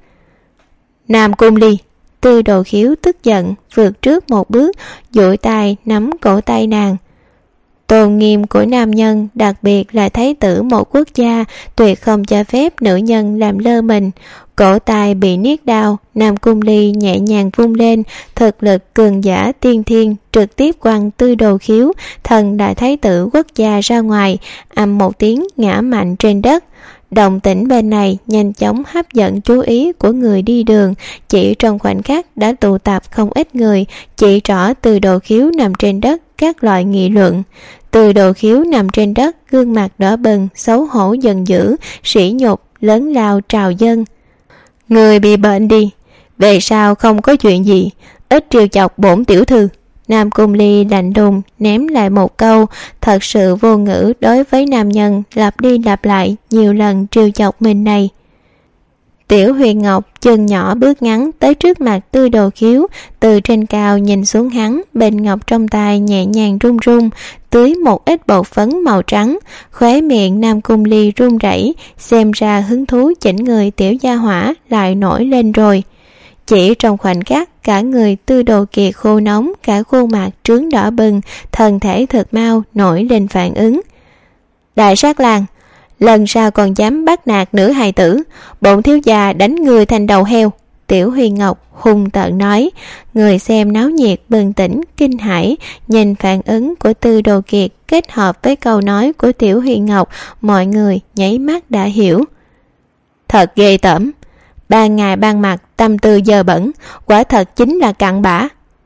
Nam Cung Ly! Tư Đồ Khiếu tức giận vượt trước một bước, duỗi tay nắm cổ tay nàng. Tôn nghiêm của nam nhân, đặc biệt là thái tử một quốc gia, tuyệt không cho phép nữ nhân làm lơ mình. Cổ tay bị niết đau, Nam Cung Ly nhẹ nhàng vung lên, thực lực cường giả tiên thiên trực tiếp quăng Tư Đồ Khiếu, thần đại thái tử quốc gia ra ngoài, ầm một tiếng ngã mạnh trên đất. Động tĩnh bên này nhanh chóng hấp dẫn chú ý của người đi đường, chỉ trong khoảnh khắc đã tụ tập không ít người, chỉ rõ Từ Đồ Khiếu nằm trên đất, các loại nghị luận. Từ Đồ Khiếu nằm trên đất, gương mặt đỏ bừng, xấu hổ giận dữ, sỉ nhục, lớn lao trào dâng. Người bị bệnh đi, về sau không có chuyện gì, ít trêu chọc bổn tiểu thư. Nam Cung Ly lạnh lùng ném lại một câu, thật sự vô ngữ đối với nam nhân lặp đi lặp lại nhiều lần trêu chọc mình này. Tiểu Huyền Ngọc chân nhỏ bước ngắn tới trước mặt Tư Đồ Khiếu, từ trên cao nhìn xuống hắn, bình ngọc trong tay nhẹ nhàng run run, tưới một ít bột phấn màu trắng. Khóe miệng Nam Cung Ly run rẩy, xem ra hứng thú chỉnh người tiểu gia hỏa lại nổi lên rồi. Chỉ trong khoảnh khắc, cả người Tư Đồ Kiệt khô nóng, cả khuôn mặt trướng đỏ bừng, thân thể thực mau nổi lên phản ứng. Đại sát lang, lần sau còn dám bắt nạt nữ hài tử, bổn thiếu gia đánh người thành đầu heo. Tiểu Huyền Ngọc hung tợn nói. Người xem náo nhiệt bừng tỉnh kinh hãi, nhìn phản ứng của Tư Đồ Kiệt kết hợp với câu nói của Tiểu Huyền Ngọc, mọi người nháy mắt đã hiểu. Thật ghê tởm, ban ngày ban mặt tâm tư dơ bẩn, quả thật chính là cặn bã.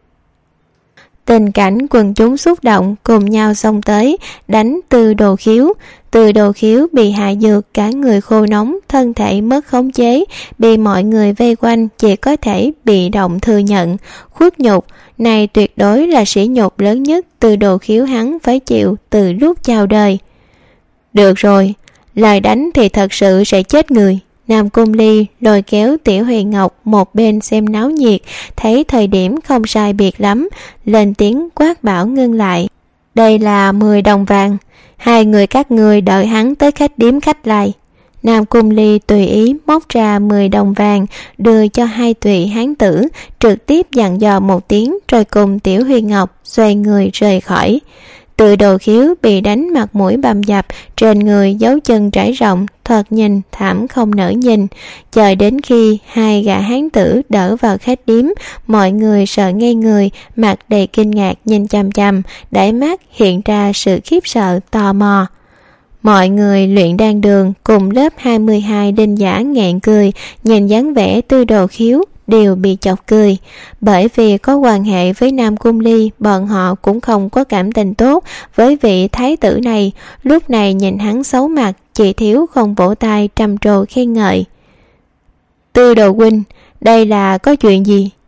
Tình cảnh quần chúng xúc động cùng nhau xông tới đánh Tư Đồ Khiếu. Tư Đồ Khiếu bị hạ dược, cả người khô nóng, thân thể mất khống chế, bị mọi người vây quanh, chỉ có thể bị động thừa nhận. Khuất nhục này tuyệt đối là sỉ nhục lớn nhất Tư Đồ Khiếu hắn phải chịu từ lúc chào đời. Được rồi, lời đánh thì thật sự sẽ chết người. Nam Cung Ly lôi kéo Tiểu Huyền Ngọc một bên xem náo nhiệt, thấy thời điểm không sai biệt lắm, lên tiếng quát bảo ngưng lại. Đây là 10 đồng vàng, hai người các ngươi đợi hắn tới khách điếm khách lại. Nam Cung Ly tùy ý móc ra 10 đồng vàng, đưa cho hai tùy hán tử, trực tiếp dặn dò một tiếng rồi cùng Tiểu Huyền Ngọc xoay người rời khỏi. Tư Đồ Khiếu bị đánh mặt mũi bầm dập, trên người dấu chân trải rộng, thoạt nhìn thảm không nỡ nhìn. Chờ đến khi hai gã hán tử đỡ vào khách điếm, mọi người sợ ngây người, mặt đầy kinh ngạc nhìn chằm chằm, đáy mắt hiện ra sự khiếp sợ tò mò. Mọi người luyện đan đường cùng lớp 22 đinh giả nghẹn cười, nhìn dáng vẻ Tư Đồ Khiếu đều bị chọc cười. Bởi vì có quan hệ với Nam Cung Ly, bọn họ cũng không có cảm tình tốt với vị thái tử này. Lúc này nhìn hắn xấu mặt, chỉ thiếu không vỗ tay trầm trồ khen ngợi. Tư Đồ huynh, đây là có chuyện gì?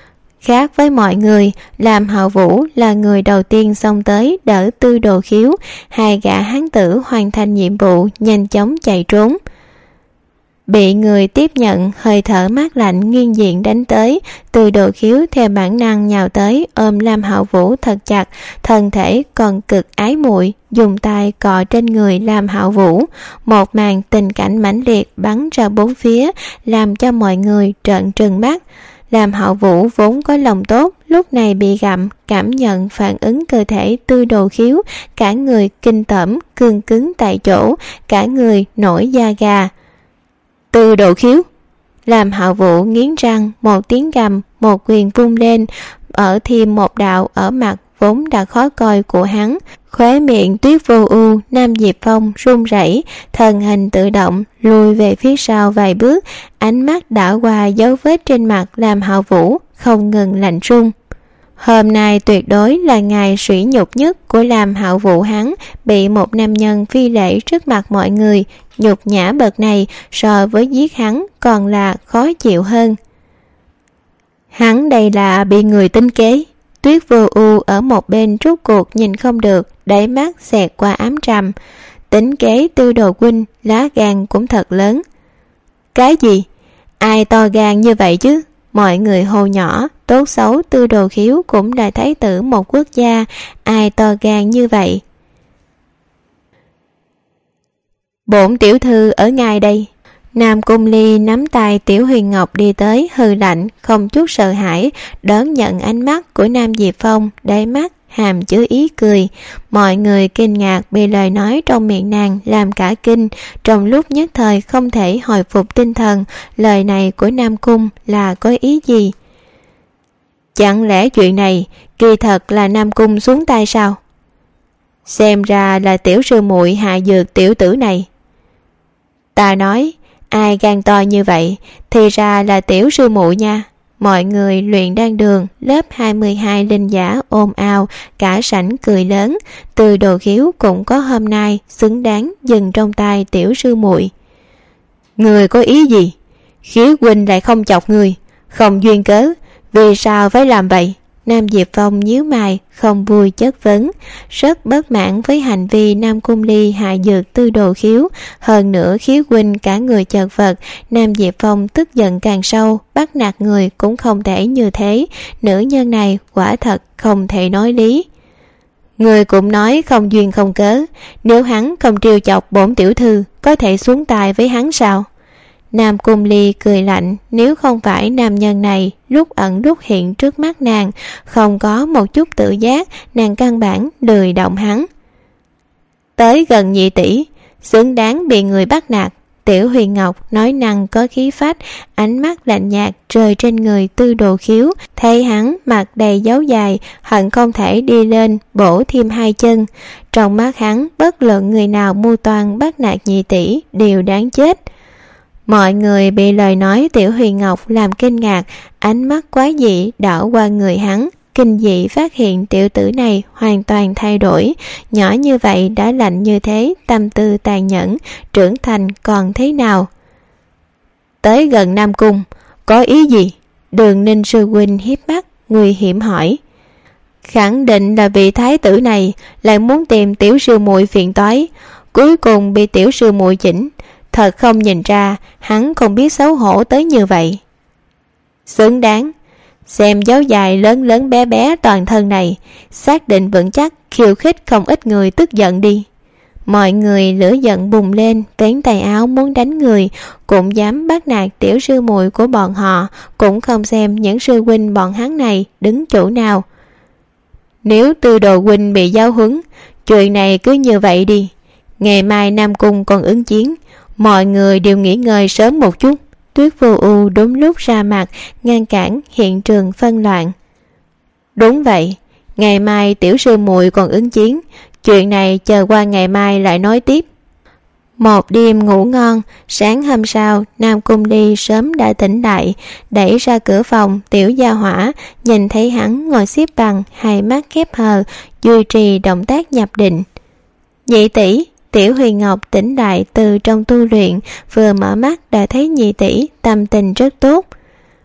Khác với mọi người, Lam Hạo Vũ là người đầu tiên xông tới đỡ Tư Đồ Khiếu. Hai gã hán tử hoàn thành nhiệm vụ, nhanh chóng chạy trốn. Bị người tiếp nhận hơi thở mát lạnh nghiêng diện đánh tới, Tư Đồ Khiếu theo bản năng nhào tới ôm Lam Hạo Vũ thật chặt, thân thể còn cực ái muội, dùng tay cọ trên người Lam Hạo Vũ. Một màn tình cảnh mãnh liệt bắn ra bốn phía, làm cho mọi người trợn trừng mắt. Lam Hạo Vũ vốn có lòng tốt, lúc này bị gặm, cảm nhận phản ứng cơ thể Tư Đồ Khiếu, cả người kinh tởm, cương cứng tại chỗ, cả người nổi da gà. Tư Đồ Khiếu! Lam Hạo Vũ nghiến răng, một tiếng gầm, một quyền vung lên, ở thêm một đạo ở mặt vốn đã khó coi của hắn. Khóe miệng Tuyết Vô Ưu, Nam Diệp Phong run rẩy, thân hình tự động lùi về phía sau vài bước, ánh mắt đảo qua dấu vết trên mặt Lam Hạo Vũ, không ngừng lạnh run. Hôm nay tuyệt đối là ngày sỉ nhục nhất của Lam Hạo Vũ, hắn bị một nam nhân phi lễ trước mặt mọi người, nhục nhã bậc này so với giết hắn còn là khó chịu hơn. Hắn đây là bị người tính kế. Tuyết Vô Ưu ở một bên rút cuộc nhìn không được, đáy mắt xẹt qua ám trầm. Tính kế Tư Đồ huynh, lá gan cũng thật lớn. Cái gì? Ai to gan như vậy chứ? Mọi người hô nhỏ, tốt xấu Tư Đồ Khiếu cũng là thái tử một quốc gia, ai to gan như vậy? Bổn tiểu thư ở ngay đây. Nam Cung Ly nắm tay Tiểu Huyền Ngọc đi tới, hừ lạnh, không chút sợ hãi, đón nhận ánh mắt của Nam Diệp Phong, đáy mắt hàm chứa ý cười. Mọi người kinh ngạc bị lời nói trong miệng nàng làm cả kinh, trong lúc nhất thời không thể hồi phục tinh thần, lời này của Nam Cung là có ý gì? Chẳng lẽ chuyện này kỳ thật là Nam Cung xuống tay sao? Xem ra là tiểu sư muội hạ dược tiểu tử này. Ta nói, ai gan to như vậy, thì ra là tiểu sư muội nha. Mọi người luyện đan đường lớp 22 linh giả ồn ào, cả sảnh cười lớn. Từ Đồ Khiếu cũng có hôm nay xứng đáng dừng trong tay tiểu sư muội. Người có ý gì? Khiếu huynh lại không chọc người, không duyên cớ, vì sao phải làm vậy? Nam Diệp Phong nhíu mày, không vui chất vấn, rất bất mãn với hành vi Nam Cung Ly hạ dược Tư Đồ Khiếu. Hơn nữa Khiếu huynh cả người chật vật, Nam Diệp Phong tức giận càng sâu, bắt nạt người cũng không thể như thế. Nữ nhân này quả thật không thể nói lý. Người cũng nói không duyên không cớ, nếu hắn không trêu chọc bổn tiểu thư, có thể xuống tay với hắn sao? Nam Cung Ly cười lạnh, nếu không phải nam nhân này lúc ẩn lúc hiện trước mắt nàng, không có một chút tự giác, nàng căn bản lười động hắn. Tới gần nhị tỷ, xứng đáng bị người bắt nạt. Tiểu Huyền Ngọc nói năng có khí phách, ánh mắt lạnh nhạt rơi trên người Tư Đồ Khiếu, thấy hắn mặt đầy dấu dài, hận không thể đi lên bổ thêm hai chân. Trong mắt hắn, bất luận người nào mưu toan bắt nạt nhị tỷ đều đáng chết. Mọi người bị lời nói Tiểu Huyền Ngọc làm kinh ngạc, ánh mắt quái dị đảo qua người hắn, kinh dị phát hiện tiểu tử này hoàn toàn thay đổi, nhỏ như vậy đã lạnh như thế, tâm tư tàn nhẫn, trưởng thành còn thế nào? Tới gần Nam Cung, có ý gì? Đường Ninh sư huynh hiếp mắt, nguy hiểm hỏi. Khẳng định là vị thái tử này lại muốn tìm tiểu sư muội phiền toái, cuối cùng bị tiểu sư muội chỉnh. Thật không nhìn ra hắn không biết xấu hổ tới như vậy. Xứng đáng. Xem dấu dài lớn lớn bé bé toàn thân này, xác định vững chắc khiêu khích không ít người tức giận đi. Mọi người lửa giận bùng lên, vén tay áo muốn đánh người, cũng dám bắt nạt tiểu sư muội của bọn họ, cũng không xem những sư huynh bọn hắn này đứng chỗ nào. Nếu Tư Đồ huynh bị giáo huấn, chuyện này cứ như vậy đi. Ngày mai Nam Cung còn ứng chiến, mọi người đều nghỉ ngơi sớm một chút. Tuyết Vô Ưu đúng lúc ra mặt ngăn cản hiện trường phân loạn. Đúng vậy, ngày mai tiểu sư muội còn ứng chiến, chuyện này chờ qua ngày mai lại nói tiếp. Một đêm ngủ ngon, sáng hôm sau Nam Cung Ly sớm đã tỉnh lại, đẩy ra cửa phòng tiểu gia hỏa, nhìn thấy hắn ngồi xếp bằng, hai mắt khép hờ, duy trì động tác nhập định. Nhị tỷ. Tiểu Huyền Ngọc tỉnh lại từ trong tu luyện, vừa mở mắt đã thấy nhị tỷ tâm tình rất tốt.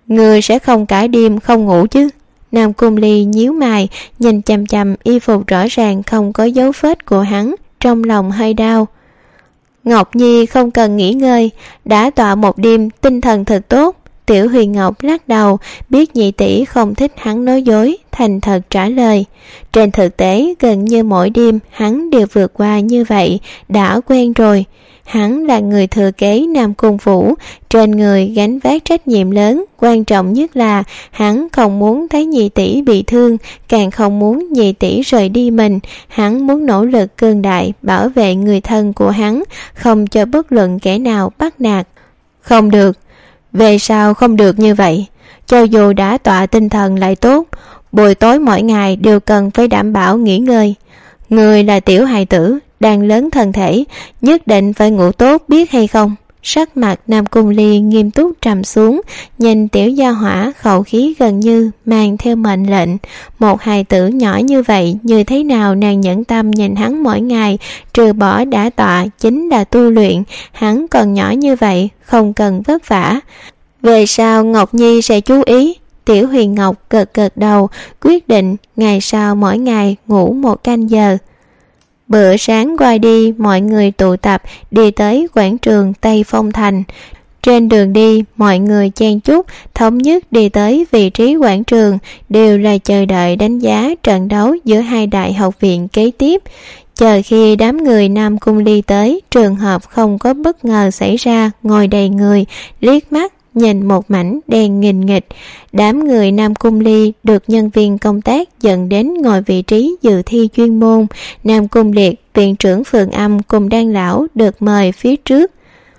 Ngươi sẽ không cả đêm không ngủ chứ? Nam Cung Ly nhíu mày, nhìn chằm chằm y phục rõ ràng không có dấu vết của hắn, trong lòng hơi đau. Ngọc Nhi không cần nghỉ ngơi, đã tọa một đêm, tinh thần thật tốt. Tiểu Huyền Ngọc lắc đầu, biết nhị tỷ không thích hắn nói dối, thành thật trả lời. Trên thực tế, gần như mỗi đêm hắn đều vượt qua như vậy, đã quen rồi. Hắn là người thừa kế Nam Cung Phủ, trên người gánh vác trách nhiệm lớn, quan trọng nhất là hắn không muốn thấy nhị tỷ bị thương, càng không muốn nhị tỷ rời đi mình. Hắn muốn nỗ lực cường đại bảo vệ người thân của hắn, không cho bất luận kẻ nào bắt nạt. Không được. Về sau không được như vậy. Cho dù đã tọa tinh thần lại tốt, buổi tối mỗi ngày đều cần phải đảm bảo nghỉ ngơi. Người là tiểu hài tử, đang lớn thân thể, nhất định phải ngủ tốt, biết hay không? Sắc mặt Nam Cung Ly nghiêm túc trầm xuống, nhìn tiểu gia hỏa khẩu khí gần như mang theo mệnh lệnh. Một hài tử nhỏ như vậy, như thế nào nàng nhẫn tâm nhìn hắn mỗi ngày, trừ bỏ đã tọa chính là tu luyện. Hắn còn nhỏ như vậy, không cần vất vả. Về sau Ngọc Nhi sẽ chú ý. Tiểu Huyền Ngọc gật gật đầu, quyết định ngày sau mỗi ngày ngủ 1 canh giờ. Bữa sáng qua đi, mọi người tụ tập đi tới quảng trường Tây Phong Thành. Trên đường đi, mọi người chen chúc, thống nhất đi tới vị trí quảng trường, đều là chờ đợi đánh giá trận đấu giữa hai đại học viện kế tiếp. Chờ khi đám người Nam Cung Ly tới, trường hợp không có bất ngờ xảy ra, ngồi đầy người, liếc mắt nhìn một mảnh đen nghìn nghịch. Đám người Nam Cung Ly được nhân viên công tác dẫn đến ngồi vị trí dự thi chuyên môn. Nam Cung Liệt, viện trưởng Phượng Âm cùng Đan Lão được mời phía trước.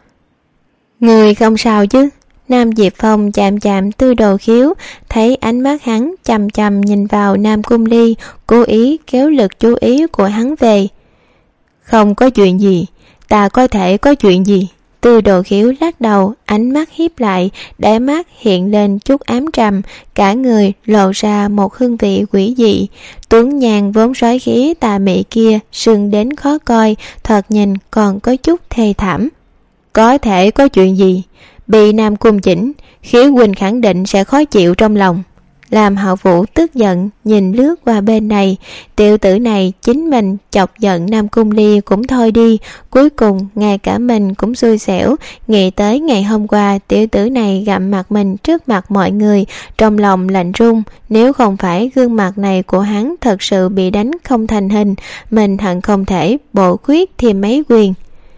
Người không sao chứ? Nam Diệp Phong chạm chạm Tư Đồ Khiếu, thấy ánh mắt hắn chằm chằm nhìn vào Nam Cung Ly, cố ý kéo lực chú ý của hắn về. Không có chuyện gì, ta có thể có chuyện gì? Tư Đồ Khiếu lắc đầu, ánh mắt híp lại, đáy mắt hiện lên chút ám trầm, cả người lộ ra một hương vị quỷ dị. Tuấn nhàn vốn sói khí tà mị kia sưng đến khó coi, thoạt nhìn còn có chút thê thảm. Có thể có chuyện gì? Bị Nam Cung chỉnh, Khiếu huynh khẳng định sẽ khó chịu trong lòng. Làm Hạo Vũ tức giận nhìn lướt qua bên này, tiểu tử này chính mình chọc giận Nam Cung Ly cũng thôi đi, cuối cùng ngay cả mình cũng xui xẻo. Nghĩ tới ngày hôm qua tiểu tử này gặm mặt mình trước mặt mọi người, trong lòng lạnh run. Nếu không phải gương mặt này của hắn thật sự bị đánh không thành hình, mình hận không thể bổ khuyết thêm mấy quyền.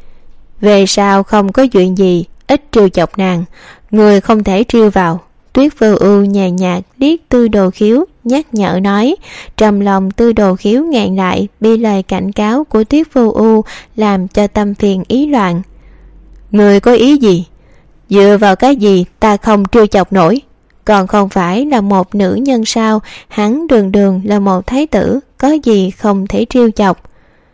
Về sau không có chuyện gì, ít trêu chọc nàng, người không thể trêu vào. Tuyết Vô Ưu nhàn nhạt liếc Tư Đồ Khiếu, nhắc nhở nói. Trong lòng Tư Đồ Khiếu ngạn lại, bị lời cảnh cáo của Tuyết Vô Ưu làm cho tâm phiền ý loạn. Người có ý gì? Dựa vào cái gì ta không trêu chọc nổi? Còn không phải là một nữ nhân sao? Hắn đường đường là một thái tử, có gì không thể trêu chọc?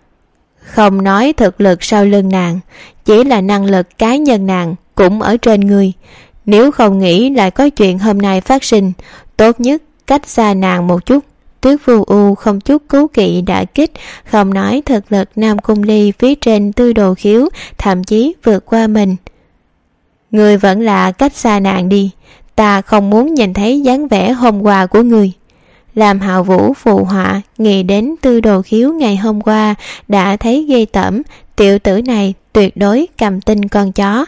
Không nói thực lực sau lưng nàng, chỉ là năng lực cá nhân nàng cũng ở trên người. Nếu không nghĩ lại có chuyện hôm nay phát sinh, tốt nhất cách xa nàng một chút. Tuyết Vô Ưu không chút cố kỵ đả kích, không nói thực lực Nam Cung Ly phía trên Tư Đồ Khiếu, thậm chí vượt qua mình. Người vẫn là cách xa nàng đi, ta không muốn nhìn thấy dáng vẻ hôm qua của người. Làm Hạo Vũ phụ họa, nghĩ đến Tư Đồ Khiếu ngày hôm qua đã thấy ghê tởm, tiểu tử này tuyệt đối cầm tinh con chó.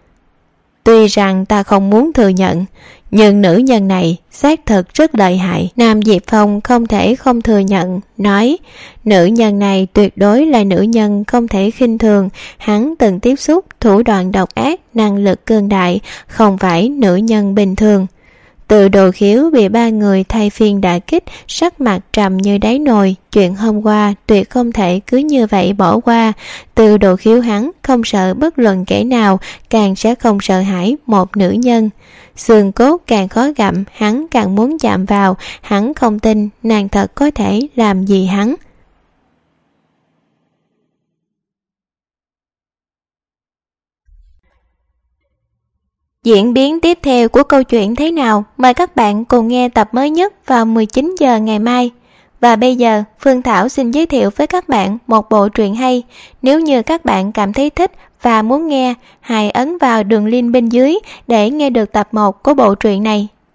Tuy rằng ta không muốn thừa nhận, nhưng nữ nhân này xác thực rất lợi hại. Nam Diệp Phong không thể không thừa nhận, nói nữ nhân này tuyệt đối là nữ nhân không thể khinh thường. Hắn từng tiếp xúc thủ đoạn độc ác, năng lực cường đại, không phải nữ nhân bình thường. Từ Đồ Khiếu bị 3 người thay phiên đả kích, sắc mặt trầm như đáy nồi. Chuyện hôm qua tuyệt không thể cứ như vậy bỏ qua. Từ Đồ Khiếu hắn không sợ bất luận kẻ nào, càng sẽ không sợ hãi một nữ nhân. Xương cốt càng khó gặm, hắn càng muốn chạm vào. Hắn không tin nàng thật có thể làm gì hắn. Diễn biến tiếp theo của câu chuyện thế nào? Mời các bạn cùng nghe tập mới nhất vào 19 giờ ngày mai. Và bây giờ, Phương Thảo xin giới thiệu với các bạn một bộ truyện hay. Nếu như các bạn cảm thấy thích và muốn nghe, hãy ấn vào đường link bên dưới để nghe được tập 1 của bộ truyện này.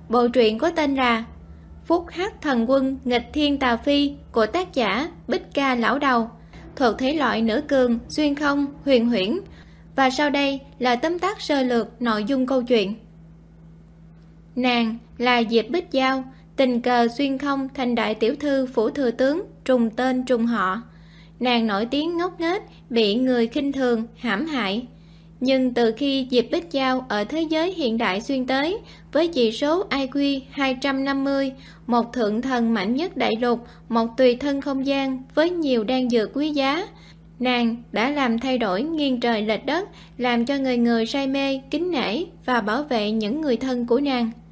Bộ truyện có tên là Phúc Hắc Thần Quân Nghịch Thiên Tà Phi của tác giả Bích Ca Lão Đầu, thuộc thể loại nữ cường, xuyên không, huyền huyễn. Và sau đây là tóm tắt sơ lược nội dung câu chuyện. Nàng là Diệp Bích Giao, tình cờ xuyên không thành đại tiểu thư phủ thừa tướng, trùng tên trùng họ. Nàng nổi tiếng ngốc nghếch, bị người khinh thường, hãm hại. Nhưng từ khi Diệp Bích Giao ở thế giới hiện đại xuyên tới, với chỉ số IQ 250, một thượng thần mạnh nhất đại lục, một tùy thân không gian với nhiều đan dược quý giá, nàng đã làm thay đổi nghiêng trời lệch đất, làm cho người người say mê, kính nể và bảo vệ những người thân của nàng.